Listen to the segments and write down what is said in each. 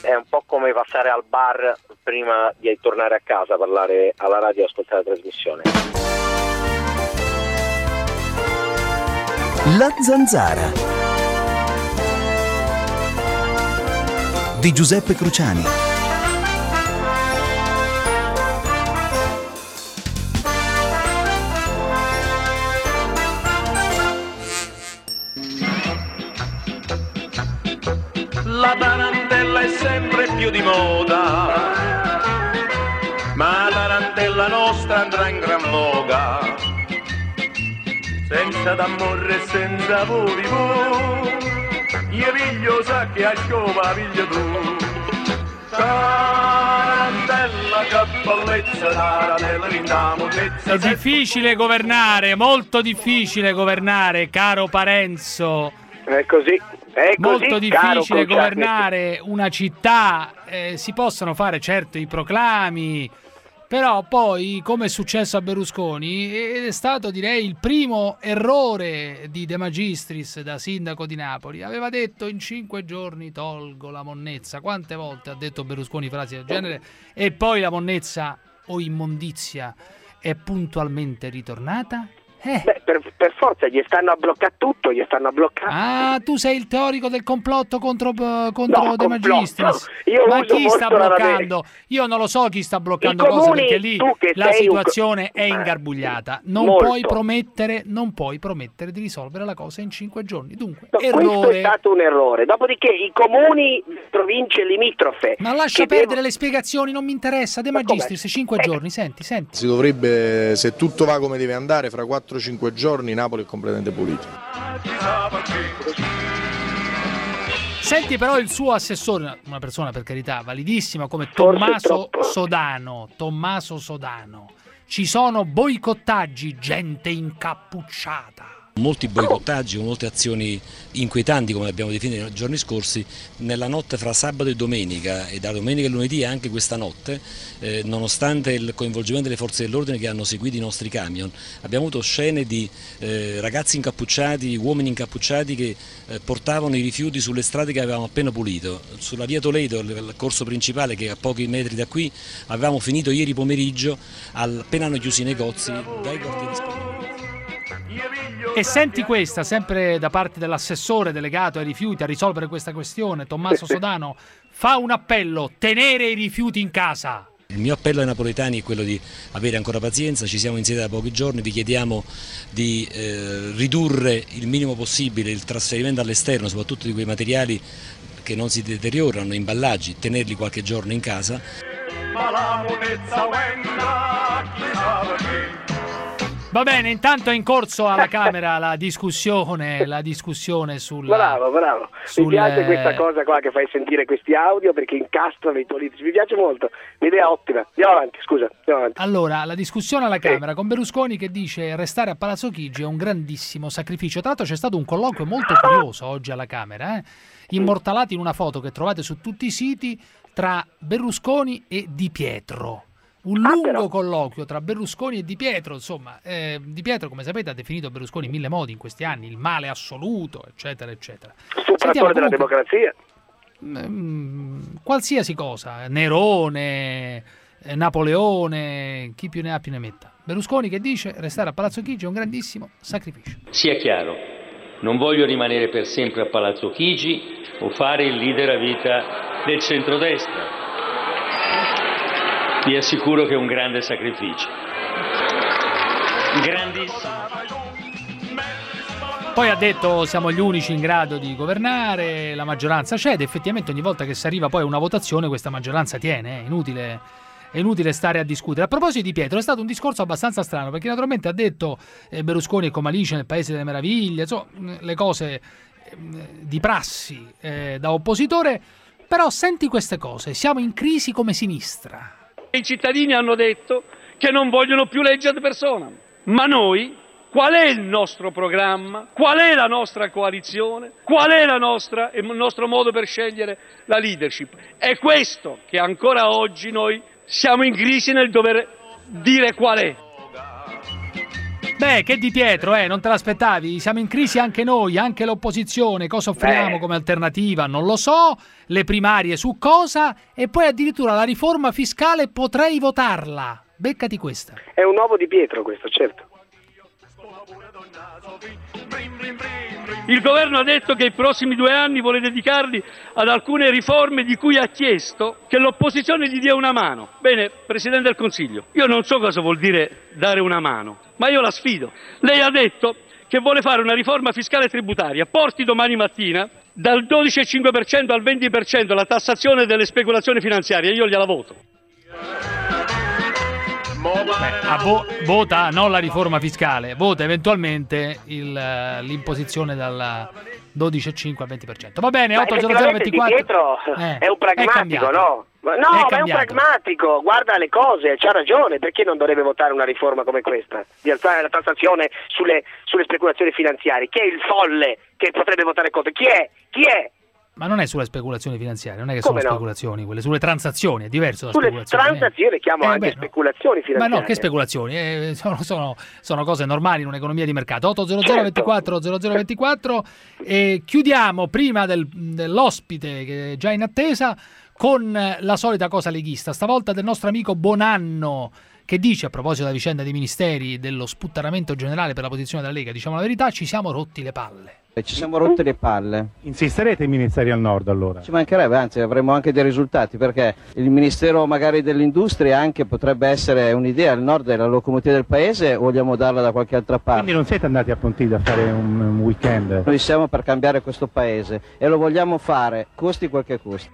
è un po' come passare al bar prima di tornare a casa, parlare alla radio e ascoltare la trasmissione. La Zanzara di Giuseppe Cruciani. La tarantella è sempre più di moda, ma la tarantella nostra andrà in gran voga, senza d'amore e senza voli, io piglio sa che a sciova piglio tu. Tarantella cappellezza, tarantella rindamolezza. È difficile governare, molto difficile governare, caro Parenzo. È così. È così, molto difficile governare una città, si possono fare certo i proclami, però poi, come è successo a Berlusconi, è stato direi il primo errore di De Magistris da sindaco di Napoli. Aveva detto in 5 giorni tolgo la monnezza. Quante volte ha detto Berlusconi frasi del genere? E poi la monnezza o immondizia è puntualmente ritornata? Beh, per forza gli stanno a bloccare tutto, Ah, tu sei il teorico del complotto contro no, De Magistris. Ma chi sta bloccando? Io non lo so chi sta bloccando cose, perché lì la situazione è ingarbugliata. Non puoi promettere di risolvere la cosa in 5 giorni. Dunque, errore. Questo è stato un errore. Dopodiché i comuni, province limitrofe. Ma lascia perdere le spiegazioni, non mi interessa. De Magistris, 5 giorni, senti. Si dovrebbe, se tutto va come deve andare, fra 4-5 giorni Napoli è completamente pulito. Senti però il suo assessore, una persona per carità validissima come Tommaso Sodano. Ci sono boicottaggi, gente incappucciata. Molti boicottaggi, molte azioni inquietanti, come le abbiamo definite nei giorni scorsi, nella notte fra sabato e domenica, e da domenica e lunedì anche questa notte, nonostante il coinvolgimento delle forze dell'ordine che hanno seguito i nostri camion. Abbiamo avuto scene di ragazzi incappucciati, uomini incappucciati che portavano i rifiuti sulle strade che avevamo appena pulito. Sulla via Toledo, il corso principale che è a pochi metri da qui, avevamo finito ieri pomeriggio, appena hanno chiuso i negozi, dai quartieri spagnoli. E senti questa, sempre da parte dell'assessore delegato ai rifiuti a risolvere questa questione, Tommaso Sodano, fa un appello: tenere i rifiuti in casa. Il mio appello ai napoletani è quello di avere ancora pazienza, ci siamo insieme da pochi giorni, vi chiediamo di ridurre il minimo possibile il trasferimento all'esterno, soprattutto di quei materiali che non si deteriorano, imballaggi, tenerli qualche giorno in casa. Ma la monezza Va bene, intanto è in corso alla Camera la discussione sul... Bravo. Mi piace questa cosa qua che fai sentire questi audio, perché incastrano i politici. Mi piace molto, un'idea ottima. Andiamo avanti. Allora, la discussione alla Camera con Berlusconi che dice restare a Palazzo Chigi è un grandissimo sacrificio. Tra l'altro c'è stato un colloquio molto curioso oggi alla Camera, immortalati in una foto che trovate su tutti i siti, tra Berlusconi e Di Pietro. Un lungo colloquio tra Berlusconi e Di Pietro, insomma, Di Pietro, come sapete, ha definito Berlusconi in 1000 modi in questi anni, il male assoluto, eccetera, eccetera. Stupratore della democrazia. Qualsiasi cosa, Nerone, Napoleone, chi più ne ha più ne metta. Berlusconi che dice restare a Palazzo Chigi è un grandissimo sacrificio. Sia chiaro, non voglio rimanere per sempre a Palazzo Chigi o fare il leader a vita del centrodestra. Vi assicuro che è un grande sacrificio. Grandissimo. Poi ha detto siamo gli unici in grado di governare, la maggioranza c'è ed effettivamente ogni volta che si arriva poi a una votazione questa maggioranza tiene, è inutile stare a discutere. A proposito di Pietro, è stato un discorso abbastanza strano perché naturalmente ha detto Berlusconi è come Alice nel Paese delle Meraviglie, insomma, le cose di prassi da oppositore, però senti queste cose, siamo in crisi come sinistra. I cittadini hanno detto che non vogliono più legge ad personam, ma noi, qual è il nostro programma, qual è la nostra coalizione, qual è il nostro modo per scegliere la leadership? È questo che ancora oggi noi siamo in crisi nel dover dire qual è. Beh, che Di Pietro, non te l'aspettavi? Siamo in crisi anche noi, anche l'opposizione. Cosa offriamo come alternativa? Non lo so. Le primarie su cosa? E poi addirittura la riforma fiscale potrei votarla. Beccati questa. È un nuovo Di Pietro questo, certo. Il governo ha detto che i prossimi 2 anni vuole dedicarli ad alcune riforme di cui ha chiesto che l'opposizione gli dia una mano. Bene, Presidente del Consiglio, io non so cosa vuol dire dare una mano, ma io la sfido. Lei ha detto che vuole fare una riforma fiscale e tributaria, porti domani mattina dal 12,5% al 20% la tassazione delle speculazioni finanziarie, io gliela voto. Vota non la riforma fiscale, vota eventualmente l'imposizione dal 12,5 al 20%. Va bene, 80024. Di Pietro è un pragmatico, no? No, ma è un pragmatico, guarda le cose, c'ha ragione, perché non dovrebbe votare una riforma come questa, di alzare la tassazione sulle speculazioni finanziarie? Chi è il folle che potrebbe votare contro? Chi è? Ma non è sulle speculazioni finanziarie, non è che sono speculazioni, quelle sulle transazioni, è diverso da sulle speculazioni. Sulle transazioni chiamo anche speculazioni finanziarie. Ma no, che speculazioni? Sono cose normali in un'economia di mercato. 80024 e chiudiamo prima dell'ospite che è già in attesa con la solita cosa leghista, stavolta del nostro amico Bonanno, che dice, a proposito della vicenda dei ministeri, dello sputtanamento generale per la posizione della Lega, diciamo la verità, ci siamo rotti le palle. Ci siamo rotte le palle. Insisterete ai ministeri al nord allora? Ci mancherebbe, anzi avremo anche dei risultati, perché il ministero magari dell'industria anche potrebbe essere un'idea. Il nord è la locomotiva del paese, o vogliamo darla da qualche altra parte? Quindi non siete andati a Pontida a fare un weekend? Noi siamo per cambiare questo paese e lo vogliamo fare, costi quel che costi.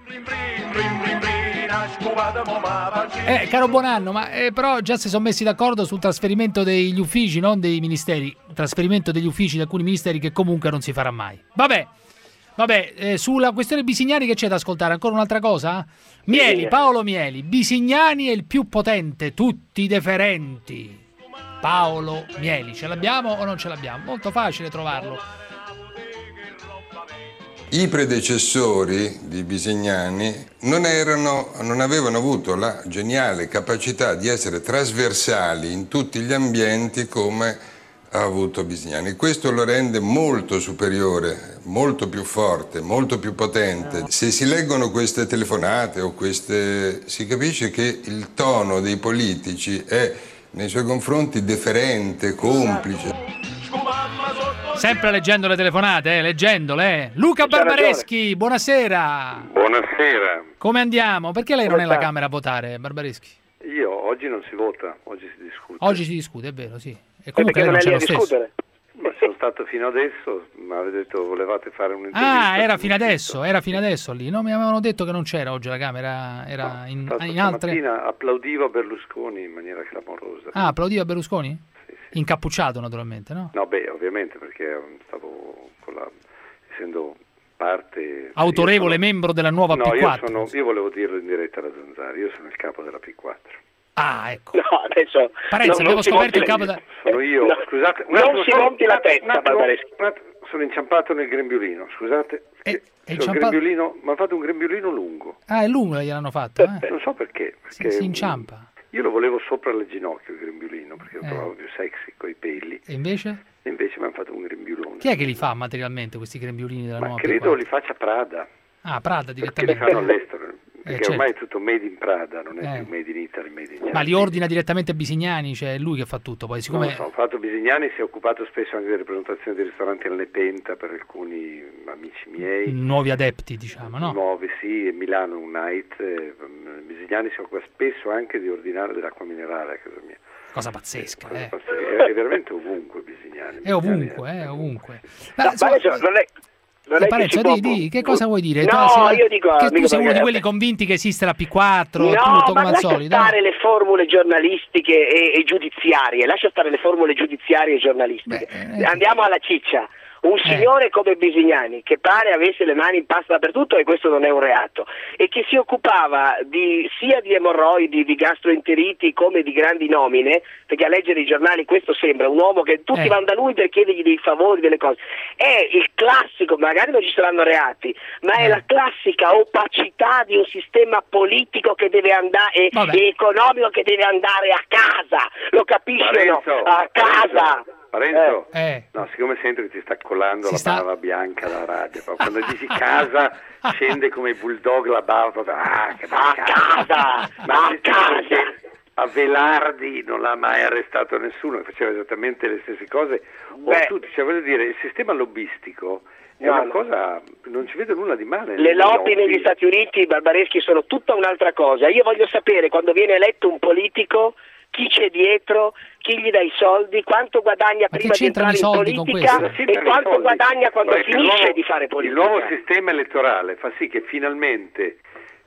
Caro Bonanno, ma però già si sono messi d'accordo sul trasferimento degli uffici, non dei ministeri, trasferimento degli uffici di alcuni ministeri che comunque non si farà mai. Vabbè, sulla questione Bisignani che c'è da ascoltare? Ancora un'altra cosa? Paolo Mieli, Bisignani è il più potente, tutti deferenti. Paolo Mieli, ce l'abbiamo o non ce l'abbiamo? Molto facile trovarlo. I predecessori di Bisignani non avevano avuto la geniale capacità di essere trasversali in tutti gli ambienti come ha avuto Bisignani. Questo lo rende molto superiore, molto più forte, molto più potente. Se si leggono queste telefonate o si capisce che il tono dei politici è nei suoi confronti deferente, complice. Sempre leggendo le telefonate, leggendole. Luca Barbareschi, buonasera. Buonasera. Come andiamo? Perché lei non è alla Camera a votare, Barbareschi? Oggi non si vota, oggi si discute. Oggi si discute, è vero, sì. E comunque lei non c'è lo stesso. Ma sono stato fino adesso, ma avete detto volevate fare un'intervista. Ah, era fino adesso lì. No, mi avevano detto che non c'era oggi la Camera, era in altre. Stamattina applaudiva Berlusconi in maniera clamorosa. Ah, applaudiva Berlusconi? Sì. Incappucciato naturalmente, no? No, ovviamente, perché stavo essendo parte autorevole membro della nuova P4. Io volevo dirlo in diretta alla Zanzara, io sono il capo della P4. Ah, ecco. No, adesso Parenzo, abbiamo scoperto il capo sono io. No, scusate, non si monti la testa, Barbareschi. Sono inciampato nel grembiulino, scusate. Grembiulino, mi ha fatto un grembiulino lungo. Ah, è lungo gliel'hanno fatto, Non so perché si inciampa. Io lo volevo sopra le ginocchia il grembiulino, perché lo trovavo più sexy coi peli. E invece? E invece mi hanno fatto un grembiulone. Chi è che li fa materialmente questi grembiulini della nuova credo P4? li faccia Prada. Ah, Prada direttamente. Perché li fanno all'estero. Perché ormai certo. è tutto made in Prada, non è più made in Italy, made in China. Ma li ordina direttamente Bisignani, cioè è lui che fa tutto. Poi siccome... Non lo so, fatto Bisignani si è occupato spesso anche delle presentazioni dei ristoranti alle Penta per alcuni amici miei. Nuovi adepti, diciamo, no? Nuovi, sì, e Milano un night. Bisignani si occupa spesso anche di ordinare dell'acqua minerale a casa mia. Cosa pazzesca, È veramente ovunque Bisignani. È ovunque. Parenzo, che cosa vuoi dire? No, io dico che tu sei uno di quelli convinti che esiste la P4, no, tutto ma come al solito. lascia stare le formule giornalistiche e giudiziarie, lascia stare le formule giudiziarie e giornalistiche. Andiamo alla ciccia. Un signore come Bisignani, che pare avesse le mani in pasta dappertutto, e questo non è un reato, e che si occupava sia di emorroidi, di gastroenteriti, come di grandi nomine, perché a leggere i giornali questo sembra un uomo che tutti vanno da lui per chiedergli dei favori, delle cose. È il classico, magari non ci saranno reati, ma è la classica opacità di un sistema politico che deve andare e economico che deve andare a casa, lo capisci o no? A casa! Parenzo, no, siccome sento che ti sta collando bava bianca dalla radio, quando dici casa scende come il bulldog la bava, che casa! A Velardi non l'ha mai arrestato nessuno, che faceva esattamente le stesse cose, o tutti, cioè voglio dire, il sistema lobbistico è una cosa, non ci vedo nulla di male. Le lobby negli Stati Uniti, Barbareschi, sono tutta un'altra cosa. Io voglio sapere, quando viene eletto un politico, chi c'è dietro, chi gli dà i soldi, quanto guadagna prima di entrare in politica e quanto guadagna quando finisce di fare politica. Il nuovo sistema elettorale fa sì che finalmente,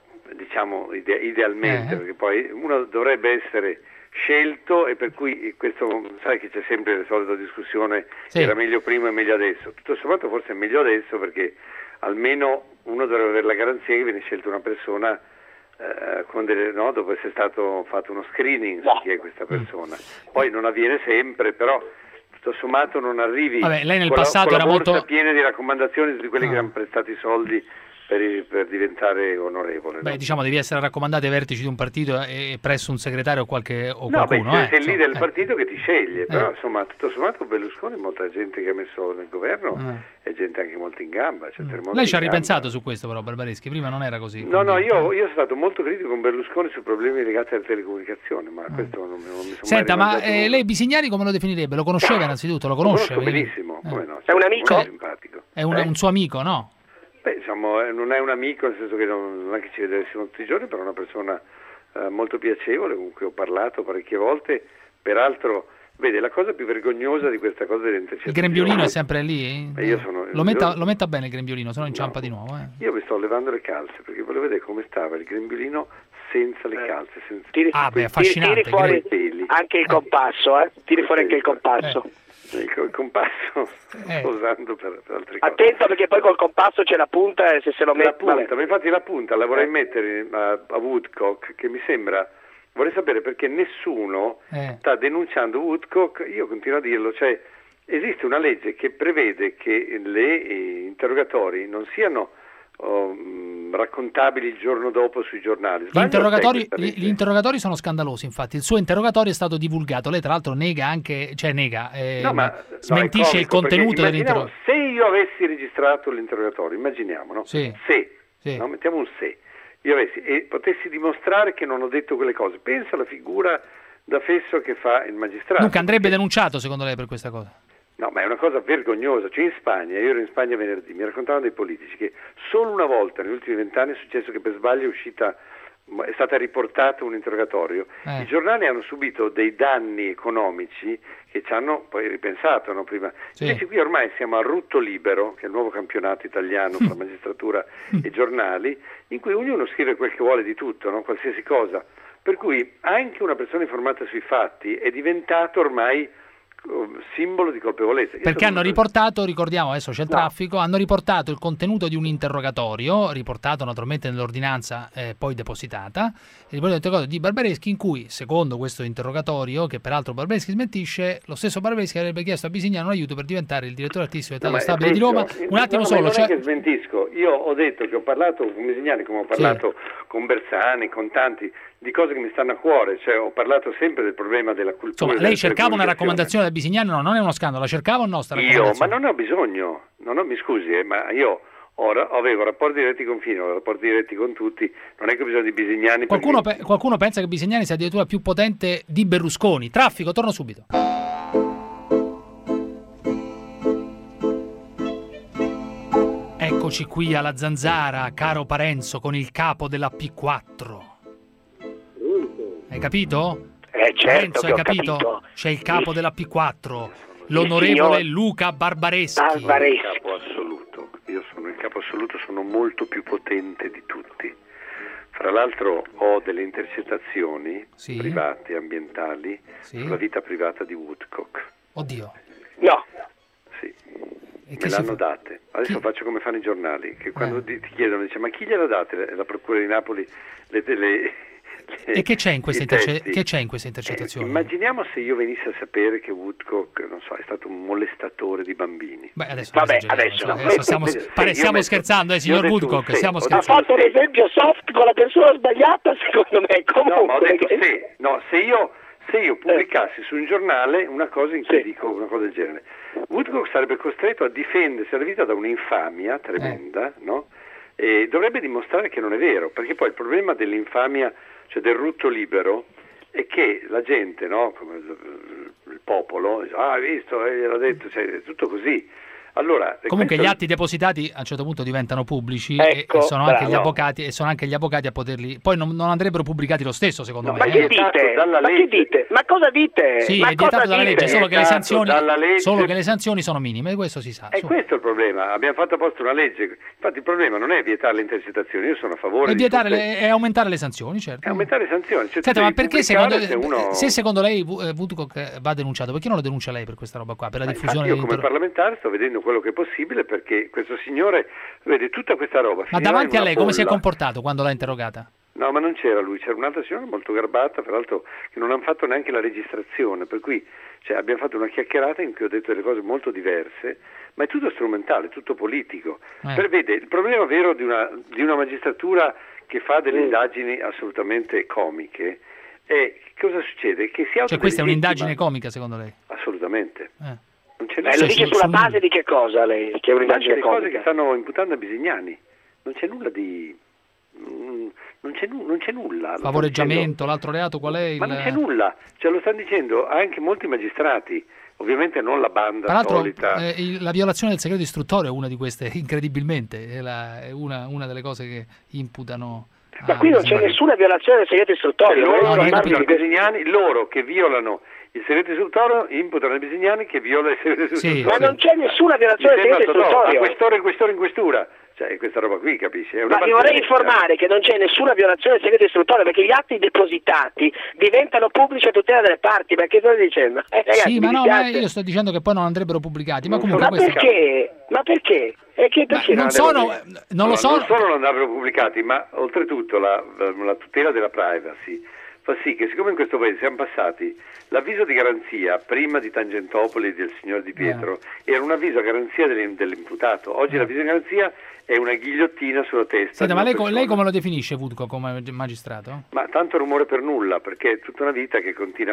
diciamo idealmente, perché poi uno dovrebbe essere scelto, e per cui questo, sai che c'è sempre la solita discussione, era meglio prima e meglio adesso. Tutto sommato forse è meglio adesso, perché almeno uno dovrebbe avere la garanzia che viene scelta una persona con dopo essere stato fatto uno screening su chi è questa persona. Poi non avviene sempre, però tutto sommato non arrivi. Vabbè, lei nel con passato la era borsa molto piena di raccomandazioni di quelli che hanno prestato i soldi per diventare onorevole. Beh, diciamo, devi essere raccomandato ai vertici di un partito e presso un segretario o qualcuno. Sei il leader del partito che ti sceglie, però insomma tutto sommato Berlusconi, molta gente che ha messo nel governo è gente anche molto in gamba. Lei ci ha ripensato su questo però, Barbareschi? Prima non era così. No, io sono stato molto critico con Berlusconi su problemi legati alle telecomunicazioni, ma questo non mi sono Senta, mai ma lei Bisignani come lo definirebbe? Lo conosceva innanzitutto? Lo conosce? Lo conosco benissimo, come no? È un amico? Molto simpatico. È un suo amico, no? Beh, diciamo, non è un amico, nel senso che non è che ci vedessimo tutti i giorni, però è una persona molto piacevole, con cui ho parlato parecchie volte. Peraltro, vede, la cosa più vergognosa di questa cosa delle intercettazioni... Il grembiulino è sempre lì? Lo metta bene il grembiulino, se no inciampa di nuovo. Io mi sto levando le calze, perché volevo vedere come stava il grembiulino senza le calze. Affascinante. Tiri fuori anche il compasso, tiri fuori anche il compasso. Il compasso sto usando per altre cose. Attento, perché poi col compasso c'è la punta e se lo metti... Ma infatti la punta la vorrei mettere a Woodcock, che mi sembra... Vorrei sapere perché nessuno sta denunciando Woodcock. Io continuo a dirlo, cioè esiste una legge che prevede che gli interrogatori non siano raccontabili il giorno dopo sui giornali. Gli interrogatori sono scandalosi, infatti il suo interrogatorio è stato divulgato, lei tra l'altro smentisce il contenuto dell'interrogatorio. Se io avessi registrato l'interrogatorio, immaginiamo, no? No? Mettiamo un se, io avessi e potessi dimostrare che non ho detto quelle cose, pensa alla figura da fesso che fa il magistrato. Dunque andrebbe denunciato secondo lei per questa cosa? No, ma è una cosa vergognosa. Cioè in Spagna, io ero in Spagna venerdì, mi raccontavano dei politici che solo una volta negli ultimi 20 anni è successo che per sbaglio è stata riportato un interrogatorio. I giornali hanno subito dei danni economici che ci hanno poi ripensato, no, prima. Invece qui ormai siamo a rutto libero, che è il nuovo campionato italiano tra magistratura e giornali, in cui ognuno scrive quel che vuole di tutto, no? Qualsiasi cosa. Per cui anche una persona informata sui fatti è diventato ormai simbolo di colpevolezza. Perché hanno riportato, ricordiamo, adesso c'è il traffico, hanno riportato il contenuto di un interrogatorio, riportato naturalmente nell'ordinanza poi depositata, di Barbareschi, in cui, secondo questo interrogatorio, che peraltro Barbareschi smentisce, lo stesso Barbareschi avrebbe chiesto a Bisignano un aiuto per diventare il direttore artistico del Teatro Stabile di Roma. Un attimo solo. Non è che smentisco, io ho detto che ho parlato con Bisignani come ho parlato con Bersani, con tanti, di cose che mi stanno a cuore, cioè ho parlato sempre del problema della cultura. Insomma, lei cercava una raccomandazione da Bisignano, no, non è uno scandalo, la cercava o no sta raccomandazione? Ma non ho bisogno, mi scusi, ma io avevo rapporti diretti con Fino, rapporti diretti con tutti, non è che ho bisogno di Bisignani. Qualcuno pensa che Bisignani sia addirittura più potente di Berlusconi. Traffico, torno subito. Eccoci qui alla Zanzara, caro Parenzo, con il capo della P4. Hai capito? Certo, Parenzo, hai capito? C'è il capo della P4, l'onorevole Luca Barbareschi. Il capo assoluto. Io sono il capo assoluto, sono molto più potente di tutti. Fra l'altro ho delle intercettazioni private, ambientali, sulla vita privata di Woodcock. Oddio. No. Sì. Me l'hanno date. Adesso faccio come fanno i giornali, che quando ti chiedono, dice, ma chi gliela date? La Procura di Napoli E che c'è in queste intercettazioni? Immaginiamo se io venissi a sapere che Woodcock, non so, è stato un molestatore di bambini. Beh, adesso stiamo scherzando, signor Woodcock, stiamo scherzando. Ha fatto un esempio soft con la persona sbagliata, secondo me. Comunque, no, ma ho detto se se io pubblicassi su un giornale una cosa in cui dico una cosa del genere. Woodcock sarebbe costretto a difendersi alla vita da un'infamia tremenda, no? E dovrebbe dimostrare che non è vero, perché poi il problema dell'infamia, cioè del rutto libero, è che la gente, no? Come il popolo, hai visto, l'ha detto, cioè, è tutto così. Allora, comunque gli atti depositati a un certo punto diventano pubblici, e sono anche gli avvocati, e sono anche gli avvocati a poterli, poi non andrebbero pubblicati lo stesso, secondo me. Ma che dite? Che dite? Ma cosa dite? Sì, ma è vietato dalla legge, solo che le sanzioni sono minime, questo si sa. E questo è il problema, abbiamo fatto apposta una legge. Infatti il problema non è vietare le intercettazioni, io sono a favore è aumentare le sanzioni, certo. È aumentare le sanzioni. Cioè, senta, ma perché se secondo lei Woodcock va denunciato, perché non lo denuncia lei per questa roba qua, per la diffusione? Io come parlamentare sto vedendo quello che è possibile, perché questo signore vede tutta questa roba. Ma davanti a lei come si è comportato quando l'ha interrogata? No, ma non c'era lui, c'era un'altra signora molto garbata, peraltro che non hanno fatto neanche la registrazione, per cui abbiamo fatto una chiacchierata in cui ho detto delle cose molto diverse, ma è tutto strumentale, tutto politico. Vede, il problema vero di una magistratura che fa delle indagini assolutamente comiche è cosa succede? Che si Cioè questa è un'indagine comica secondo lei? Assolutamente. Lo dice sulla base di che cosa lei? Che è un'indagine le comica? Cose che stanno imputando a Bisignani. Non c'è nulla di... Non c'è nulla. Favoreggiamento, l'altro reato qual è? Ma non c'è nulla, lo stanno dicendo anche molti magistrati, ovviamente non la banda solita. La violazione del segreto istruttorio è una di queste, incredibilmente, è una delle cose che imputano. Ma qui non c'è nessuna violazione del segreto istruttorio. Loro che violano il segreto istruttorio imputano a Bisignani che viola il segreto istruttorio. Ma non c'è nessuna violazione del segreto istruttorio. Ma questore in questura. Cioè, questa roba qui, capisci? Ma vi vorrei informare che non c'è nessuna violazione del segreto istruttorio, perché gli atti depositati diventano pubblici a tutela delle parti. Ma che stai dicendo? Ragazzi, sì, ma io sto dicendo che poi non andrebbero pubblicati. Ma comunque perché? Ma perché? Non lo so. Non solo non andrebbero pubblicati, ma oltretutto la tutela della privacy fa sì che, siccome in questo paese siamo passati l'avviso di garanzia prima di Tangentopoli e del signor Di Pietro era un avviso a garanzia dell'imputato, oggi l'avviso di garanzia è una ghigliottina sulla testa. Senta, ma lei come lo definisce Woodcock come magistrato? Ma tanto rumore per nulla, perché è tutta una vita che continua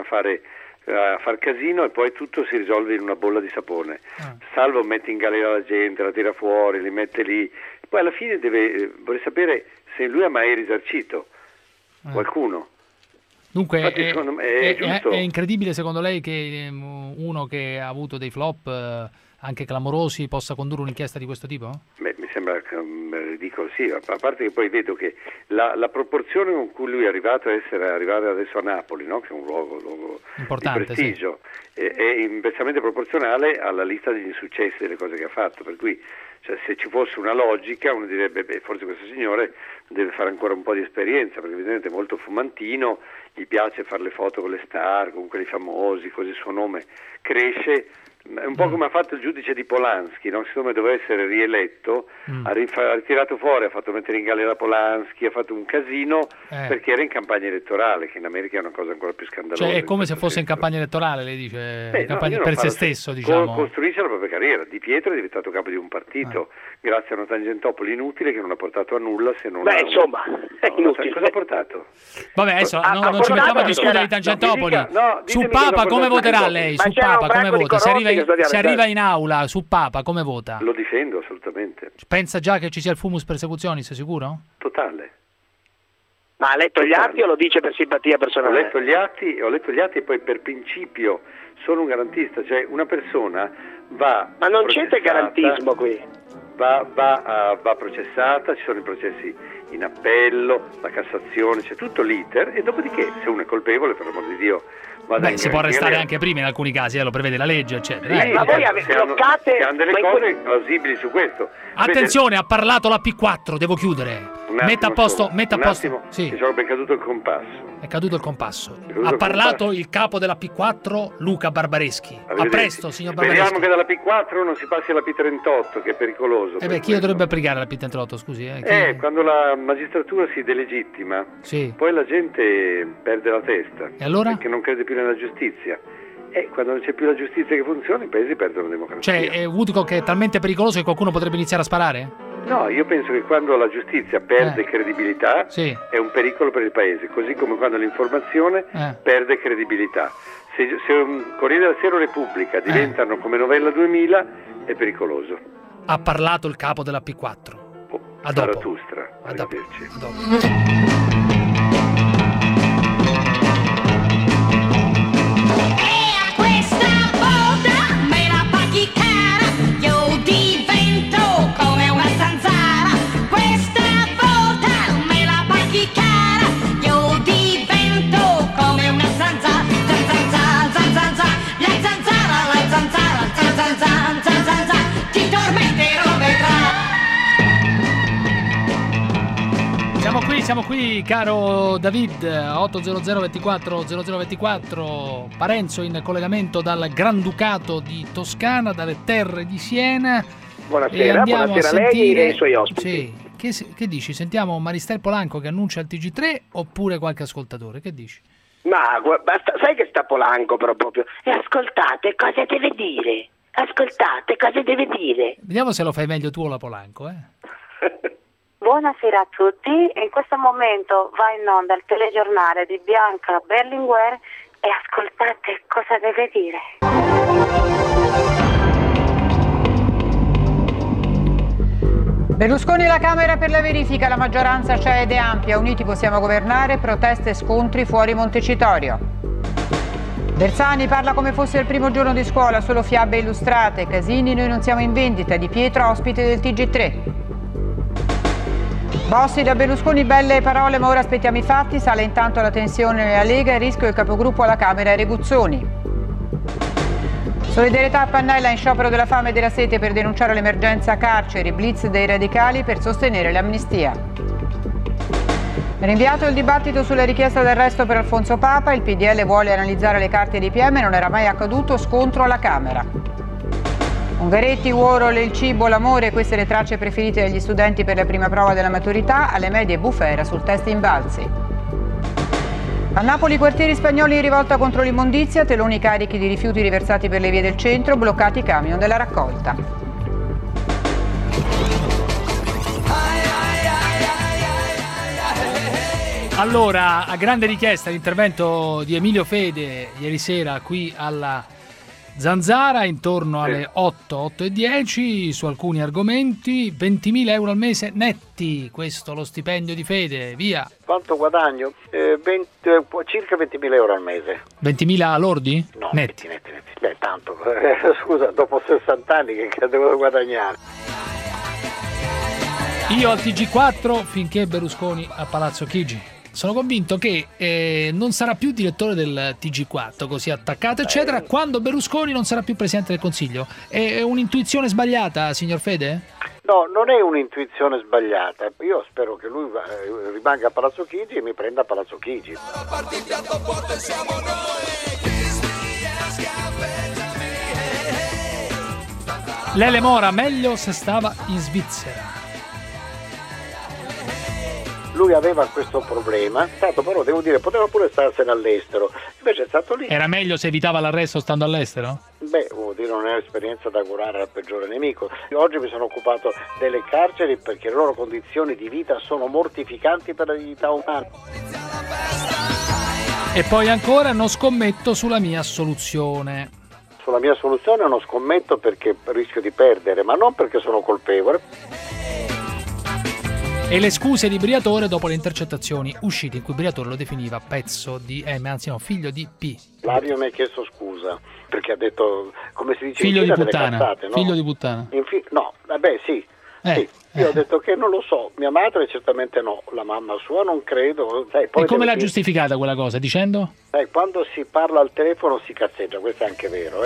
a far casino e poi tutto si risolve in una bolla di sapone. Salvo mette in galera la gente, la tira fuori, li mette lì, poi alla fine vorrei sapere se lui ha mai risarcito qualcuno. Dunque infatti, è incredibile secondo lei che uno che ha avuto dei flop anche clamorosi possa condurre un'inchiesta di questo tipo? Beh, mi sembra ridicolo, sì, a parte che poi vedo che la proporzione con cui lui è arrivato a arrivare adesso a Napoli, no? Che è un luogo importante, di prestigio, sì, è inversamente proporzionale alla lista degli insuccessi delle cose che ha fatto, per cui se ci fosse una logica uno direbbe forse questo signore deve fare ancora un po' di esperienza, perché evidentemente è molto fumantino, gli piace fare le foto con le star, con quelli famosi, così il suo nome cresce. È un po' come ha fatto il giudice di Polanski, no? Siccome doveva essere rieletto, ha ritirato fuori, ha fatto mettere in galera Polanski, ha fatto un casino perché era in campagna elettorale, che in America è una cosa ancora più scandalosa. Cioè è come se fosse in campagna elettorale, lei dice, campagna per se stesso, diciamo. Costruisce la propria carriera. Di Pietro è diventato capo di un partito grazie a una Tangentopoli inutile che non ha portato a nulla se non insomma, è inutile. Cosa ha portato? Vabbè, adesso non ci mettiamo a discutere di Tangentopoli. Su Papa come voterà lei? Su Papa come vota? Se arriva in aula su Papa, come vota? Lo difendo assolutamente. Pensa già che ci sia il fumus persecutionis, sei sicuro? Totale. Ma ha letto gli atti o lo dice per simpatia personale? Ho letto gli atti e poi per principio sono un garantista, cioè una persona va... Ma non c'è garantismo qui. Va processata, ci sono i processi in appello, la Cassazione, c'è tutto l'iter e dopodiché se uno è colpevole, per l'amor di Dio, si può arrestare anche prima in alcuni casi, lo prevede la legge, eccetera. Ma voi avete bloccate... hanno delle cose plausibili su questo. Attenzione, ha parlato la P4, devo chiudere. Metta a posto. Sì. Mi sarebbe caduto il compasso. È caduto il compasso. Ha parlato il capo della P4, Luca Barbareschi. A presto, signor Barbareschi. Speriamo che dalla P4 non si passi alla P38, che è pericoloso. Chi lo dovrebbe applicare la P38, scusi? Quando la magistratura si delegittima, poi la gente perde la testa. E allora? Perché non crede più nella giustizia. E quando non c'è più la giustizia che funziona, i paesi perdono democrazia. Cioè, Woodcock è talmente pericoloso che qualcuno potrebbe iniziare a sparare? No, io penso che quando la giustizia perde credibilità è un pericolo per il paese, così come quando l'informazione perde credibilità. Se un Corriere della Sera o Repubblica diventano come Novella 2000 è pericoloso. Ha parlato il capo della P4. A dopo. Zarathustra. Arrivederci. A dopo. Siamo qui, caro David, 800 24 0024, Parenzo in collegamento dal Granducato di Toscana, dalle terre di Siena. Buonasera, buonasera a lei e ai suoi ospiti. Sì. Che dici? Sentiamo Maristel Polanco che annuncia il TG3 oppure qualche ascoltatore? Che dici? Ma basta, sai che sta Polanco però proprio. E ascoltate cosa deve dire. Ascoltate cosa deve dire. Vediamo se lo fai meglio tu o la Polanco, Buonasera a tutti, in questo momento va in onda il telegiornale di Bianca Berlinguer e ascoltate cosa deve dire. Berlusconi alla Camera per la verifica, la maggioranza c'è ed è ampia, uniti possiamo governare, proteste e scontri fuori Montecitorio. Bersani parla come fosse il primo giorno di scuola, solo fiabe illustrate, Casini noi non siamo in vendita, Di Pietro ospite del TG3. Bossi da Berlusconi, belle parole ma ora aspettiamo i fatti, sale intanto la tensione nella Lega e rischio il capogruppo alla Camera Reguzzoni. Solidarietà a Pannella in sciopero della fame e della sete per denunciare l'emergenza carceri, blitz dei radicali per sostenere l'amnistia. Rinviato il dibattito sulla richiesta d'arresto per Alfonso Papa, il PDL vuole analizzare le carte di PM, non era mai accaduto, scontro alla Camera. Ungaretti, Warhol, il cibo, l'amore, queste le tracce preferite dagli studenti per la prima prova della maturità, alle medie bufera sul test Invalsi. A Napoli quartieri spagnoli in rivolta contro l'immondizia, teloni carichi di rifiuti riversati per le vie del centro, bloccati i camion della raccolta. Allora, a grande richiesta l'intervento di Emilio Fede ieri sera qui alla Zanzara intorno alle 8:10 su alcuni argomenti. 20.000 euro al mese netti, questo lo stipendio di Fede, via. Quanto guadagno? Circa 20.000 euro al mese. 20.000 lordi? No, netti. Beh, tanto, scusa, dopo 60 anni che devo guadagnare. Io al TG4 finché Berlusconi a Palazzo Chigi. Sono convinto che non sarà più direttore del TG4, così attaccato, eccetera, quando Berlusconi non sarà più Presidente del Consiglio. È un'intuizione sbagliata, signor Fede? No, non è un'intuizione sbagliata. Io spero che lui rimanga a Palazzo Chigi e mi prenda a Palazzo Chigi. Lele Mora, meglio se stava in Svizzera. Lui aveva questo problema, stato però devo dire poteva pure starsene all'estero, invece è stato lì. Era meglio se evitava l'arresto stando all'estero? Beh, vuol dire non è un'esperienza da curare al peggiore nemico. Oggi mi sono occupato delle carceri perché le loro condizioni di vita sono mortificanti per la dignità umana. E poi ancora non scommetto sulla mia soluzione. Sulla mia soluzione non scommetto perché rischio di perdere, ma non perché sono colpevole. E le scuse di Briatore dopo le intercettazioni uscite in cui Briatore lo definiva pezzo di figlio di P. Flavio mi ha chiesto scusa perché ha detto, come si dice, figlio di puttana, cazzate, no? Figlio di puttana. No, vabbè sì. Sì. Io ho detto che non lo so, mia madre certamente no, la mamma sua non credo. Sai, poi e come l'ha giustificata quella cosa? Dicendo? Quando si parla al telefono si cazzeggia, questo è anche vero,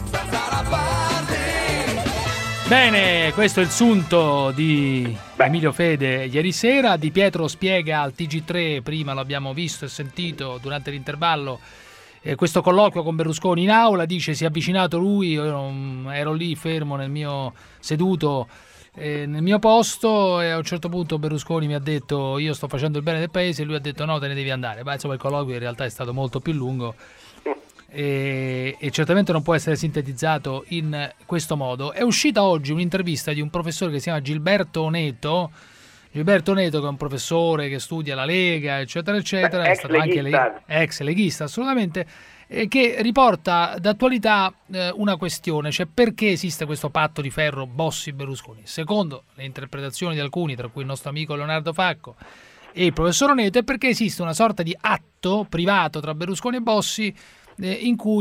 Bene, questo è il sunto di Emilio Fede ieri sera. Di Pietro spiega al TG3, prima lo abbiamo visto e sentito durante l'intervallo, questo colloquio con Berlusconi in aula, dice si è avvicinato lui, io ero lì fermo nel mio seduto nel mio posto e a un certo punto Berlusconi mi ha detto io sto facendo il bene del paese e lui ha detto no, te ne devi andare. Ma insomma il colloquio in realtà è stato molto più lungo. e certamente non può essere sintetizzato in questo modo. È uscita oggi un'intervista di un professore che si chiama Gilberto Neto, che è un professore che studia la Lega, eccetera, eccetera, è stato anche ex leghista, assolutamente, che riporta d'attualità una questione, cioè perché esiste questo patto di ferro Bossi-Berlusconi. Secondo le interpretazioni di alcuni, tra cui il nostro amico Leonardo Facco e il professor Neto, è perché esiste una sorta di atto privato tra Berlusconi e Bossi in cui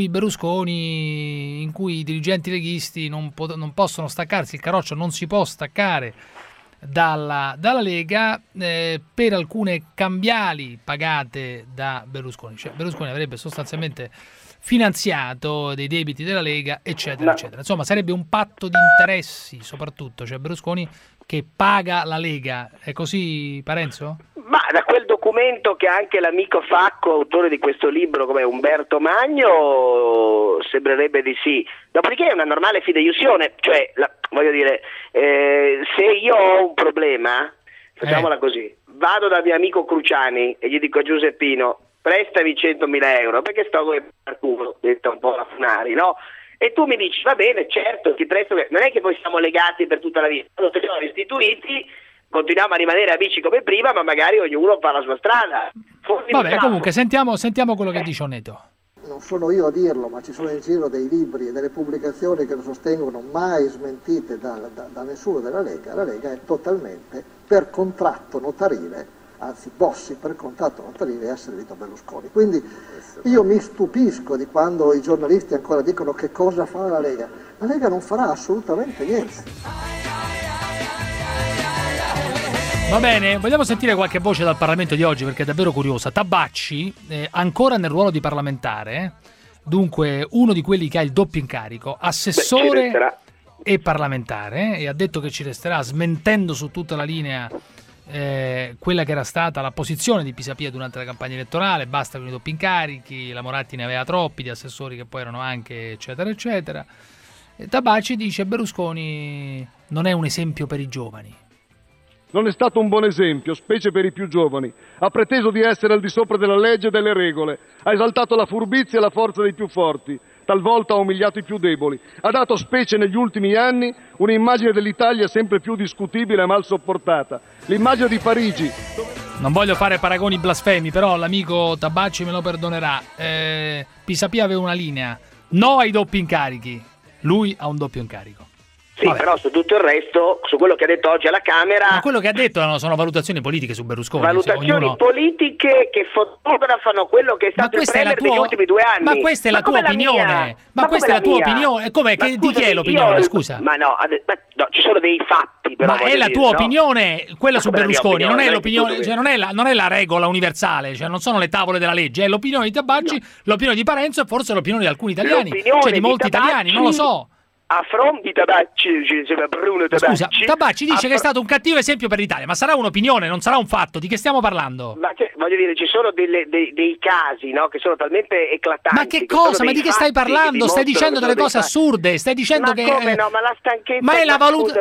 i dirigenti leghisti non possono staccarsi, il carroccio non si può staccare dalla Lega per alcune cambiali pagate da Berlusconi. Cioè Berlusconi avrebbe sostanzialmente finanziato dei debiti della Lega, eccetera, eccetera. Insomma, sarebbe un patto di interessi soprattutto, cioè Berlusconi che paga la Lega. È così, Parenzo? Ma da quel documento che anche l'amico Facco, autore di questo libro, come Umberto Magno, sembrerebbe di sì. Dopodiché è una normale fideiussione, cioè, voglio dire, se io ho un problema, facciamola così, vado dal mio amico Cruciani e gli dico a Giuseppino, prestami 100.000 euro, perché sto con il culo, detta un po' la Funari, no? E tu mi dici, va bene, certo, ti presto, non è che poi siamo legati per tutta la vita, quando siamo restituiti continuiamo a rimanere amici come prima, ma magari ognuno fa la sua strada. Vabbè, comunque sentiamo quello che dice Neto. Non sono io a dirlo, ma ci sono in giro dei libri e delle pubblicazioni che lo sostengono, mai smentite da nessuno della Lega. La Lega è totalmente per contratto notarile, anzi Bossi per contratto notarile ha servito Berlusconi. Quindi io mi stupisco di quando i giornalisti ancora dicono che cosa fa la Lega. La Lega non farà assolutamente niente. Va bene, vogliamo sentire qualche voce dal Parlamento di oggi perché è davvero curiosa. Tabacci, ancora nel ruolo di parlamentare, dunque uno di quelli che ha il doppio incarico, assessore e parlamentare, e ha detto che ci resterà, smentendo su tutta la linea quella che era stata la posizione di Pisapia durante la campagna elettorale, basta con i doppi incarichi, la Moratti ne aveva troppi, di assessori che poi erano anche eccetera eccetera. E Tabacci dice Berlusconi non è un esempio per i giovani. Non è stato un buon esempio, specie per i più giovani. Ha preteso di essere al di sopra della legge e delle regole. Ha esaltato la furbizia e la forza dei più forti. Talvolta ha umiliato i più deboli. Ha dato, specie negli ultimi anni, un'immagine dell'Italia sempre più discutibile e mal sopportata. L'immagine di Parigi. Non voglio fare paragoni blasfemi, però l'amico Tabacci me lo perdonerà. Pisapia aveva una linea. No ai doppi incarichi. Lui ha un doppio incarico. Sì, vabbè. Però su tutto il resto, su quello che ha detto oggi alla Camera... Ma quello che ha detto sono valutazioni politiche su Berlusconi. Valutazioni politiche che fotografano quello che è stato il premier degli ultimi 2 anni. Ma questa è la tua opinione. Ma questa è la tua opinione. Com'è? Di chi è l'opinione, scusa? Ma no, ci sono dei fatti. Però ma è la tua opinione, quella su Berlusconi, non è l'opinione, cioè non è la regola universale, cioè non sono le tavole della legge, è l'opinione di Tabacci, l'opinione di Parenzo e forse l'opinione di alcuni italiani, cioè di molti italiani, non lo so. A fronte di Tabacci, Bruno Tabacci. Scusa, Tabacci dice che è stato un cattivo esempio per l'Italia, ma sarà un'opinione, non sarà un fatto. Di che stiamo parlando? Ma voglio dire, ci sono dei casi, no, che sono talmente eclatanti. Ma che cosa? Ma di che stai parlando? Stai dicendo delle cose assurde, stai dicendo che... Come no? Ma la stanchezza... Ma è la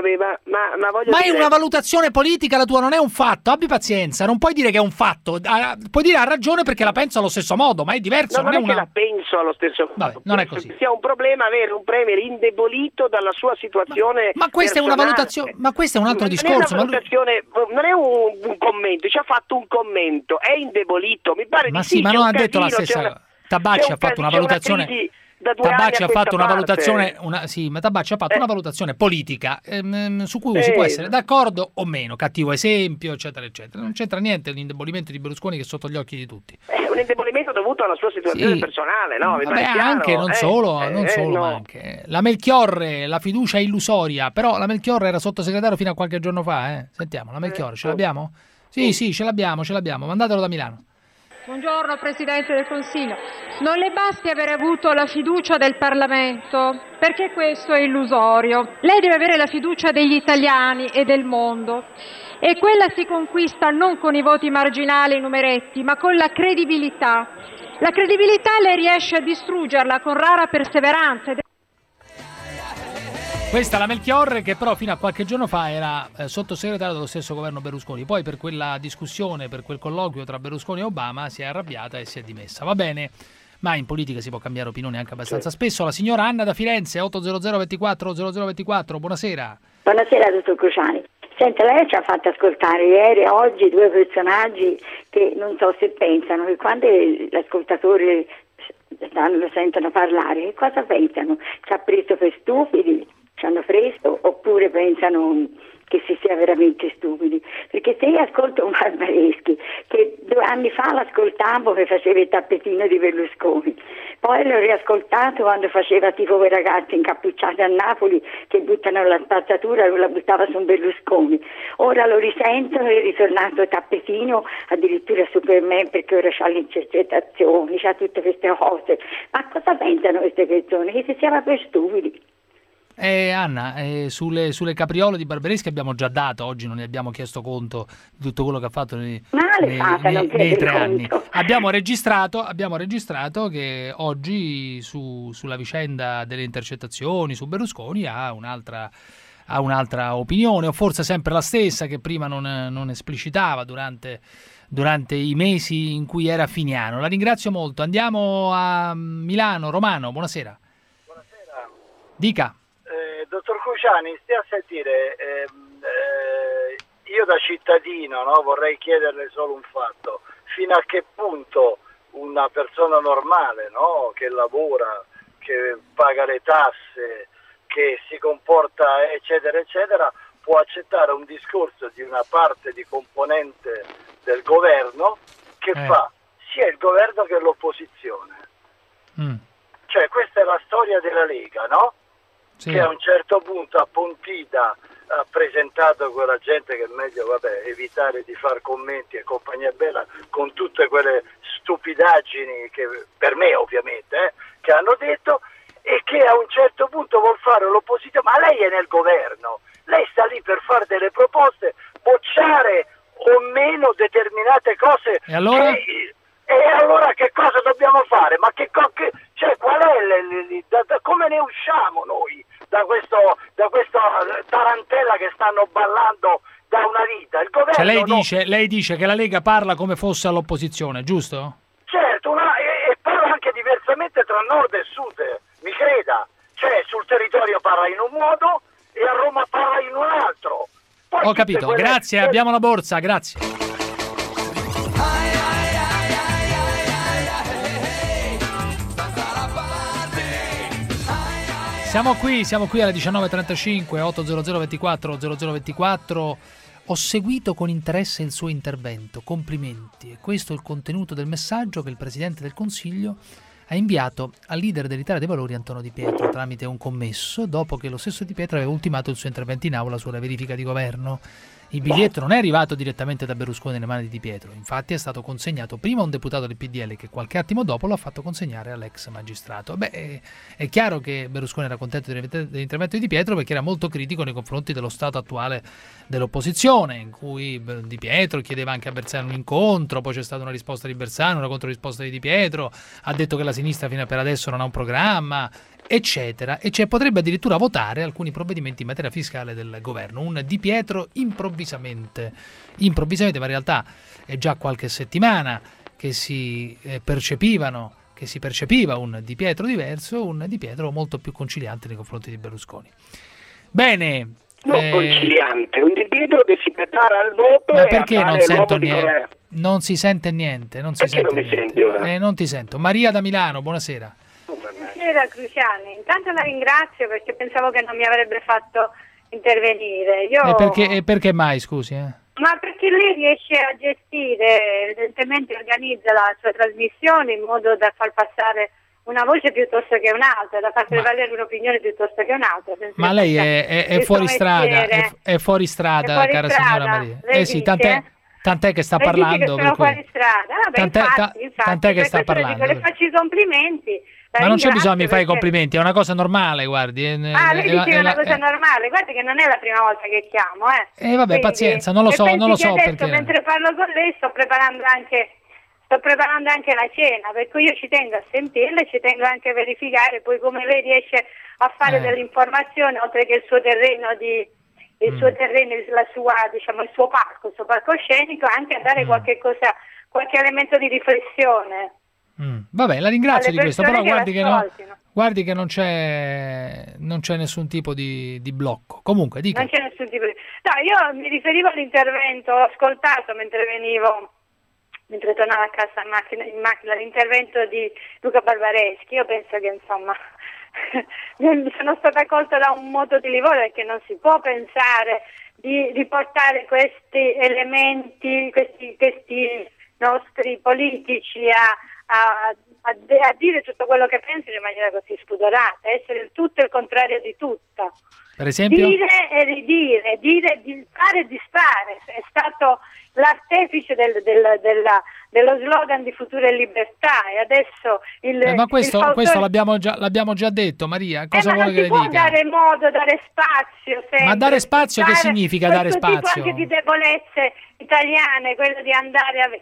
ma è una valutazione politica la tua, non è un fatto. Abbi pazienza, non puoi dire che è un fatto. Puoi dire ha ragione perché la penso allo stesso modo, ma è diverso. No, non è che la penso allo stesso modo. Vabbè, non è così. Sia un problema avere un premier indebolito dalla sua situazione ma questa è una valutazione, ma questo è un altro discorso. Non è un commento, ci ha fatto un commento, è indebolito, mi pare ma di sì, ma non ha detto la stessa. Tabacci ha fatto una valutazione. Tabacci ha fatto una valutazione, ma Tabacci ha fatto una valutazione politica su cui si può essere d'accordo o meno, cattivo esempio, eccetera, eccetera. Non c'entra niente l'indebolimento di Berlusconi che è sotto gli occhi di tutti. È un indebolimento dovuto alla sua situazione personale, no? Vabbè, anche, non solo, no. Ma anche. La Melchiorre, la fiducia illusoria, però la Melchiorre era sottosegretario fino a qualche giorno fa, Sentiamo, la Melchiorre, ce l'abbiamo? Sì, ce l'abbiamo, mandatelo da Milano. Buongiorno Presidente del Consiglio. Non le basti aver avuto la fiducia del Parlamento, perché questo è illusorio. Lei deve avere la fiducia degli italiani e del mondo. E quella si conquista non con i voti marginali e numeretti, ma con la credibilità. La credibilità lei riesce a distruggerla con rara perseveranza. Questa è la Melchiorre che però fino a qualche giorno fa era sottosegretario dello stesso governo Berlusconi, poi per quella discussione, per quel colloquio tra Berlusconi e Obama si è arrabbiata e si è dimessa. Va bene, ma in politica si può cambiare opinione anche abbastanza spesso. La signora Anna da Firenze, 80024 buonasera. Buonasera, dottor Cruciani. Senta, lei ci ha fatto ascoltare ieri e oggi due personaggi che non so se pensano, che quando gli ascoltatori lo sentono parlare, che cosa pensano? Ci ha preso per stupidi? Ci hanno preso? Oppure pensano che si sia veramente stupidi? Perché se io ascolto un Barbareschi, che 2 anni fa l'ascoltavo che faceva il tappetino di Berlusconi, poi l'ho riascoltato quando faceva tipo quei ragazzi incappucciati a Napoli che buttano la spazzatura e la buttava su un Berlusconi. Ora lo risento, è ritornato tappetino, addirittura Superman, perché ora c'ha le intercettazioni, c'ha tutte queste cose. Ma cosa pensano queste persone? Che si siano per stupidi? Anna, sulle capriole di Barbareschi abbiamo già dato, oggi non ne abbiamo chiesto conto di tutto quello che ha fatto nei 3 anni. Abbiamo registrato che oggi sulla vicenda delle intercettazioni su Berlusconi ha un'altra opinione, o forse sempre la stessa che prima non esplicitava durante i mesi in cui era Finiano. La ringrazio molto. Andiamo a Milano. Romano, buonasera. Buonasera. Dica. Dottor Cruciani, stia a sentire, io da cittadino vorrei chiederle solo un fatto: fino a che punto una persona normale, che lavora, che paga le tasse, che si comporta eccetera eccetera, può accettare un discorso di una parte di componente del governo che fa sia il governo che l'opposizione? Cioè, questa è la storia della Lega, no? Sì. Che a un certo punto a Pontida ha presentato quella gente che è meglio evitare di far commenti e compagnia bella, con tutte quelle stupidaggini che per me ovviamente che hanno detto, e che a un certo punto vuol fare l'opposizione. Ma lei è nel governo, lei sta lì per fare delle proposte, bocciare o meno determinate cose. E allora? E allora che cosa dobbiamo fare? Ma cioè, qual è come ne usciamo noi da questa tarantella che stanno ballando da una vita? Il governo, cioè lei dice che la Lega parla come fosse all'opposizione, giusto? Certo, e parla anche diversamente tra nord e sud, mi creda. Cioè, sul territorio parla in un modo e a Roma parla in un altro. Poi ho capito, grazie, abbiamo la borsa, grazie. Siamo qui alle 19.35, 80024 Ho seguito con interesse il suo intervento, complimenti. E questo è il contenuto del messaggio che il Presidente del Consiglio ha inviato al leader dell'Italia dei Valori Antonio Di Pietro tramite un commesso, dopo che lo stesso Di Pietro aveva ultimato il suo intervento in aula sulla verifica di governo. Il biglietto non è arrivato direttamente da Berlusconi nelle mani di Di Pietro, infatti è stato consegnato prima a un deputato del PDL che qualche attimo dopo lo ha fatto consegnare all'ex magistrato. È chiaro che Berlusconi era contento dell'intervento di Di Pietro, perché era molto critico nei confronti dello stato attuale dell'opposizione, in cui Di Pietro chiedeva anche a Bersani un incontro, poi c'è stata una risposta di Bersani, una controrisposta di Di Pietro, ha detto che la sinistra fino a per adesso non ha un programma, eccetera, e potrebbe addirittura votare alcuni provvedimenti in materia fiscale del governo. Un Di Pietro improvvisamente, ma in realtà è già qualche settimana che si percepiva un Di Pietro diverso, un Di Pietro molto più conciliante nei confronti di Berlusconi. Bene. Conciliante, un Di Pietro che si prepara al voto. Ma perché non sento niente? Non si sente niente, non si sente niente. Non ti sento. Maria da Milano, buonasera. Buonasera Cruciani, intanto la ringrazio perché pensavo che non mi avrebbe fatto intervenire. E perché mai, scusi? Ma perché lei riesce a gestire, evidentemente organizza la sua trasmissione in modo da far passare una voce piuttosto che un'altra, da far prevalere un'opinione piuttosto che un'altra. Ma lei è fuori strada, è fuori strada, cara signora Maria. Sì, tant'è che sta parlando. Che sono fuori strada. Infatti, tant'è che sta parlando. Le faccio i complimenti. Ma non c'è bisogno di fare i complimenti, è una cosa normale, guardi. Lei dice una cosa normale, guardi che non è la prima volta che chiamo, vabbè, quindi, pazienza, non lo so perché. Mentre parlo con lei sto preparando anche la cena, per cui io ci tengo a sentirle, ci tengo anche a verificare poi come lei riesce a fare dell'informazione, oltre che il suo terreno il suo palcoscenico, anche a dare qualche elemento di riflessione. Vabbè, la ringrazio di questo, però guardi che non c'è nessun tipo di blocco. Comunque, dica. Non c'è nessun tipo di... No, io mi riferivo all'intervento, ho ascoltato mentre tornavo a casa in macchina l'intervento di Luca Barbareschi. Io penso che, insomma, sono stata colta da un moto di Livorno, perché non si può pensare di riportare questi elementi, questi nostri politici a dire tutto quello che pensano in maniera così spudorata, essere tutto il contrario di tutto. Per esempio? Dire e ridire, fare e disfare. È stato l'artefice dello slogan di Futuro e Libertà, e adesso ma questo l'abbiamo già detto, Maria. Cosa vuole che le dica? Ma non si può dare modo, dare spazio sempre. Ma dare spazio che significa dare spazio? Questo tipo anche di debolezze italiane, quello di andare a